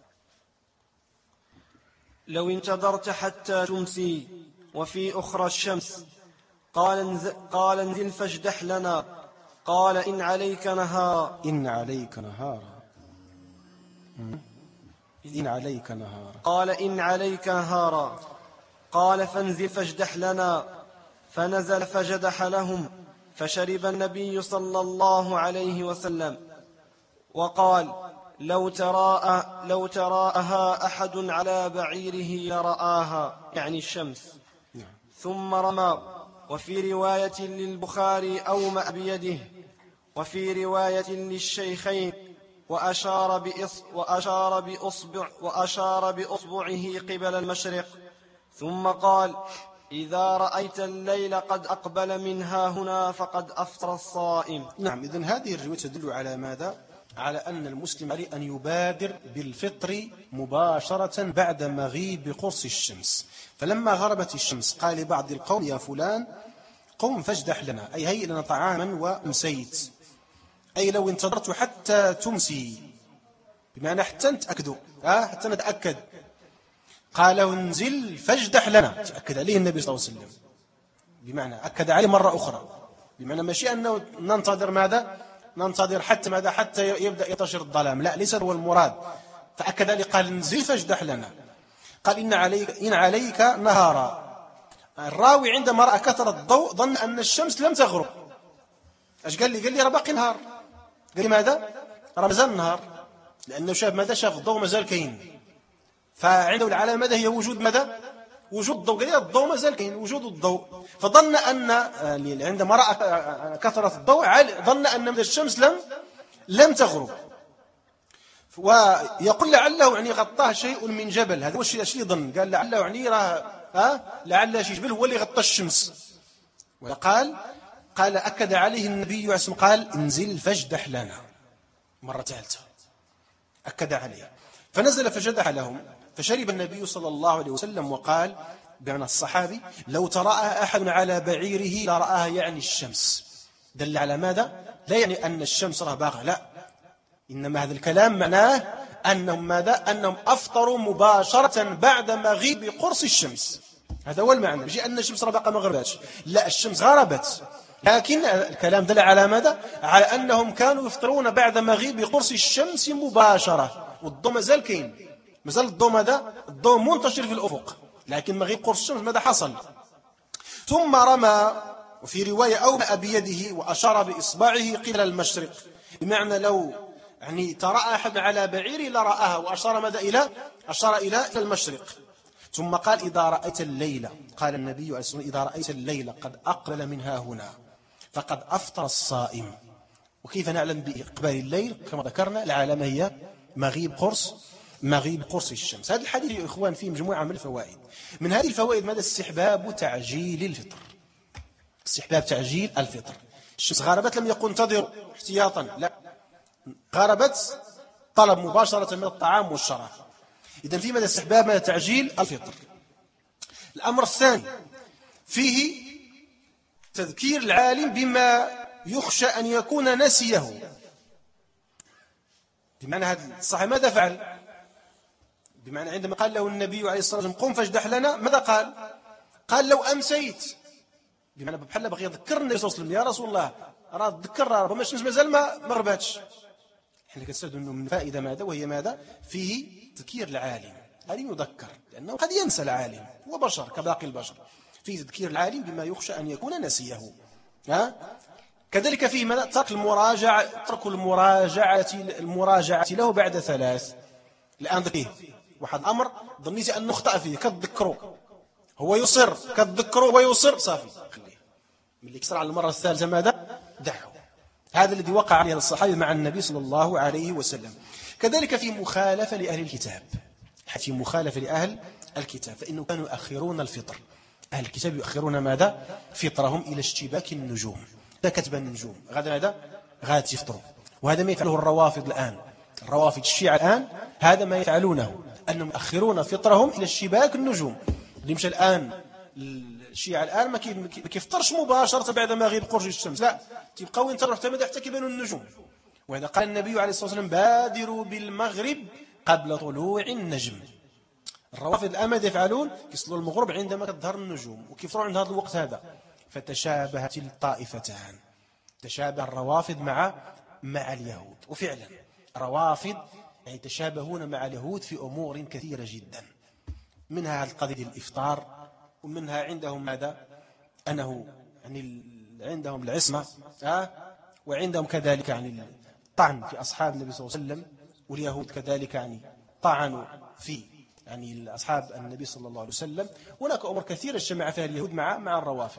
لو انتظرت حتى تمسي. وفي أخرى: الشمس. قال انزل, قال انزل فاجدح لنا. قال: إن عليك نهارا. إن عليك نهارا. إن عليك نهارا. قال: إن عليك نهارا. قال: فانزل فاجدح لنا. فنزل فجدح لهم، فشرب النبي صلى الله عليه وسلم، وقال: لو تراءى لو تراءها أحد على بعيره لرآها، يعني الشمس. ثم رمى، وفي رواية للبخاري أومأ بيده، وفي رواية للشيخين وأشار, بإص وأشار, بأصبع وأشار بأصبعه قبل المشرق، ثم قال: إذا رأيت الليل قد أقبل من ها هنا فقد أفطر الصائم. نعم، إذن هذه الرواية تدل على ماذا؟ على أن المسلم عليه أن يبادر بالفطر مباشرة بعد مغيب قرص الشمس. فلما غربت الشمس قال لبعض القوم: يا فلان قم فاجدح لنا، أي هيئ لنا طعاما وأمسيت، أي لو انتظرت حتى تمسي، بمعنى حتى نتأكدوا، أه؟ حتى نتأكد. قال: انزل فاجدح لنا، تأكد عليه النبي صلى الله عليه وسلم، بمعنى أكد عليه مرة أخرى، بمعنى ماشي أنه ننتظر ماذا؟ ننتظر حتى ماذا؟ حتى يبدأ ينتشر الظلام، لا، ليس هو المراد. فأكد عليه، قال: انزل فاجدح لنا. قال: إن عليك, إن عليك نهارا. الراوي عندما رأى كثرة الضوء ظن أن الشمس لم تغرب. ايش قال لي؟ قال لي: راه باقي نهار. قال لي: ماذا؟ راه مازال النهار، لأنه شاف ماذا؟ شاف الضوء مازال كاين، فعنده العلامة ماذا هي؟ وجود ماذا؟ وجود الضوء. قال لي: الضوء مازال كاين، وجود الضوء. فظن أن عندما رأى كثرة الضوء ظن أن الشمس لم لم تغرب، ويقول لعله يعني غطاه شيء من جبل. هذا هو الشيء اللي ظن، قال لعله يعني راه ها لعل شيء جبل هو اللي غطى الشمس. وقال قال أكد عليه النبي عليه الصلاة والسلام، قال: انزل فاجدح لنا، مرة ثالثة أكد عليه. فنزل فجدح لهم، فشرب النبي صلى الله عليه وسلم وقال، بمعنى الصحابي: لو تراءى أحد على بعيره لرآها، يعني الشمس. دل على ماذا؟ لا يعني أن الشمس راه باغى، لا، إنما هذا الكلام معناه أنهم ماذا؟ أنهم أفطروا مباشرة بعد مغيب قرص الشمس. هذا هو المعنى، مش أن الشمس راه باقى ما غربتش، لا، الشمس غربت، لكن الكلام دل على ماذا؟ على أنهم كانوا يفطرون بعد مغيب قرص الشمس مباشرة، والضوء مازال كاين، مازال الضوء ماذا؟ الضوء منتشر في الأفق، لكن مغيب قرص الشمس ماذا حصل؟ ثم رمى، وفي رواية أومأ بيده وأشار بإصبعه قبل المشرق، بمعنى لو يعني تراءى أحد على بعيره لرآها، وأشار ماذا؟ إلى أشار إلى المشرق. ثم قال: إذا رأيت الليل، قال النبي عليه الصلاة والسلام: إذا رأيت الليل قد أقبل من ها هنا فقد أفطر الصائم. وكيف نعلم بإقبال الليل؟ كما ذكرنا العلامة هي مغيب قرص مغيب قرص الشمس. هذا الحديث يا إخوان فيه مجموعة من الفوائد. من هذه الفوائد ماذا؟ استحباب تعجيل الفطر، استحباب تعجيل الفطر. الشمس غربت، لم يقل انتظروا احتياطا، لا، غربت طلب مباشرة من الطعام والشراب. إذن في ماذا؟ استحباب ماذا؟ تعجيل الفطر. الأمر الثاني فيه تذكير العالم بما يخشى أن يكون نسيه، بمعنى هذا الصحابي ماذا فعل؟ بمعنى عندما قال له النبي عليه الصلاة والسلام: قم فاجدح لنا، ماذا قال؟ قال: لو أمسيت، بمعنى بحال بغي يذكر النبي صلى الله عليه وسلم: يا رسول الله راه تذكر، راه الشمس مازال ما غربتش. احنا كنستفيدوا منه من فائدة ماذا؟ وهي ماذا؟ فيه تذكير العالم، العالم يذكر، لأنه قد ينسى العالم، هو بشر كباقي البشر. فيه تذكير العالم بما يخشى أن يكون نسيه. ها؟ كذلك فيه ماذا؟ ترك المراجعة، ترك المراجعة المراجعة له بعد ثلاث. الآن ذكيه واحد الأمر ظنيتي أن نخطأ فيه، كتذكروا، هو يصر، كتذكروا ويصر، صافي خليه، ملي كسر على المرة الثالثة ماذا؟ دعه. هذا الذي وقع عليه الصحابي مع النبي صلى الله عليه وسلم. كذلك في مخالفة لأهل الكتاب، في مخالفة لأهل الكتاب، فإنه كانوا يؤخرون الفطر. أهل الكتاب يؤخرون ماذا؟ فطرهم إلى اشتباك النجوم. إذا كتب النجوم غدا ماذا؟ غدا يفطروا. وهذا ما يفعله الروافض الآن، الروافض الشيعة الآن هذا ما يفعلونه، أنهم يؤخرون فطرهم إلى اشتباك النجوم. اللي مشى الآن الشيعة الآن ما كيفطرش مباشرة بعد ما يغيب قرص الشمس، لا، تبقوا ينتظروا حتى ماذا؟ حتى كيبانوا النجوم. وهذا قال النبي عليه الصلاة والسلام: بادروا بالمغرب قبل طلوع النجم. الروافض الآن ماذا يفعلون؟ يصلوا المغرب عندما تظهر النجوم، وكيفطروا عند هذا الوقت هذا. فتشابهت الطائفتان، تشابه الروافض مع مع اليهود. وفعلا روافض يعني يتشابهون مع اليهود في أمور كثيرة جدا، منها القضية الإفطار، ومنها عندهم ماذا؟ أنه يعني عندهم العصمة، أه؟ وعندهم كذلك يعني الطعن في أصحاب النبي صلى الله عليه وسلم، واليهود كذلك يعني طعنوا في يعني أصحاب النبي صلى الله عليه وسلم. هناك أمور كثيرة اجتمع فيها اليهود مع مع الروافض.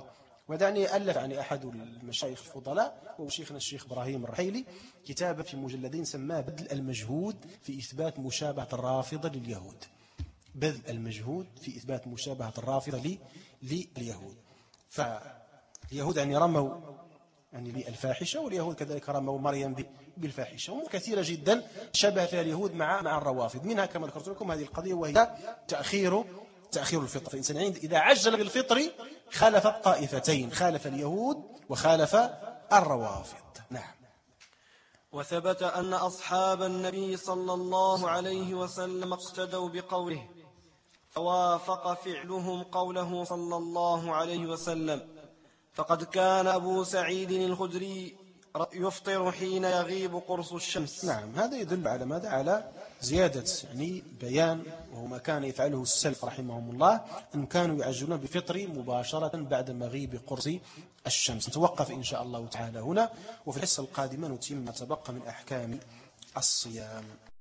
ودعني ألف يعني أحد المشايخ الفضلاء وشيخنا الشيخ إبراهيم الرحيلي كتابة في مجلدين سماه بذل المجهود في إثبات مشابهة الرافضة لليهود. بذل المجهود في إثبات مشابهة الرافضة لليهود. فاليهود يعني رموا يعني بالفاحشة، واليهود كذلك رموا مريم بالفاحشة. أمور كثيرة جدا شبه فيها اليهود مع مع الروافض، منها كما ذكرت لكم هذه القضية وهي تأخير تأخير الفطر. فالإنسان إذا عجل بالفطر خالف الطائفتين، خالف اليهود وخالف الروافض. نعم. وثبت أن أصحاب النبي صلى الله عليه وسلم اقتدوا بقوله، فوافق فعلهم قوله صلى الله عليه وسلم. فقد كان أبو سعيد الخدري يفطر حين يغيب قرص الشمس. نعم، هذا يدل على ماذا؟ على زيادة يعني بيان، وهو ما كان يفعله السلف رحمهم الله، أن كانوا يعجلون بفطر مباشرة بعد مغيب قرص الشمس. نتوقف إن شاء الله تعالى هنا، وفي الحصة القادمة نتم ما تبقى من أحكام الصيام.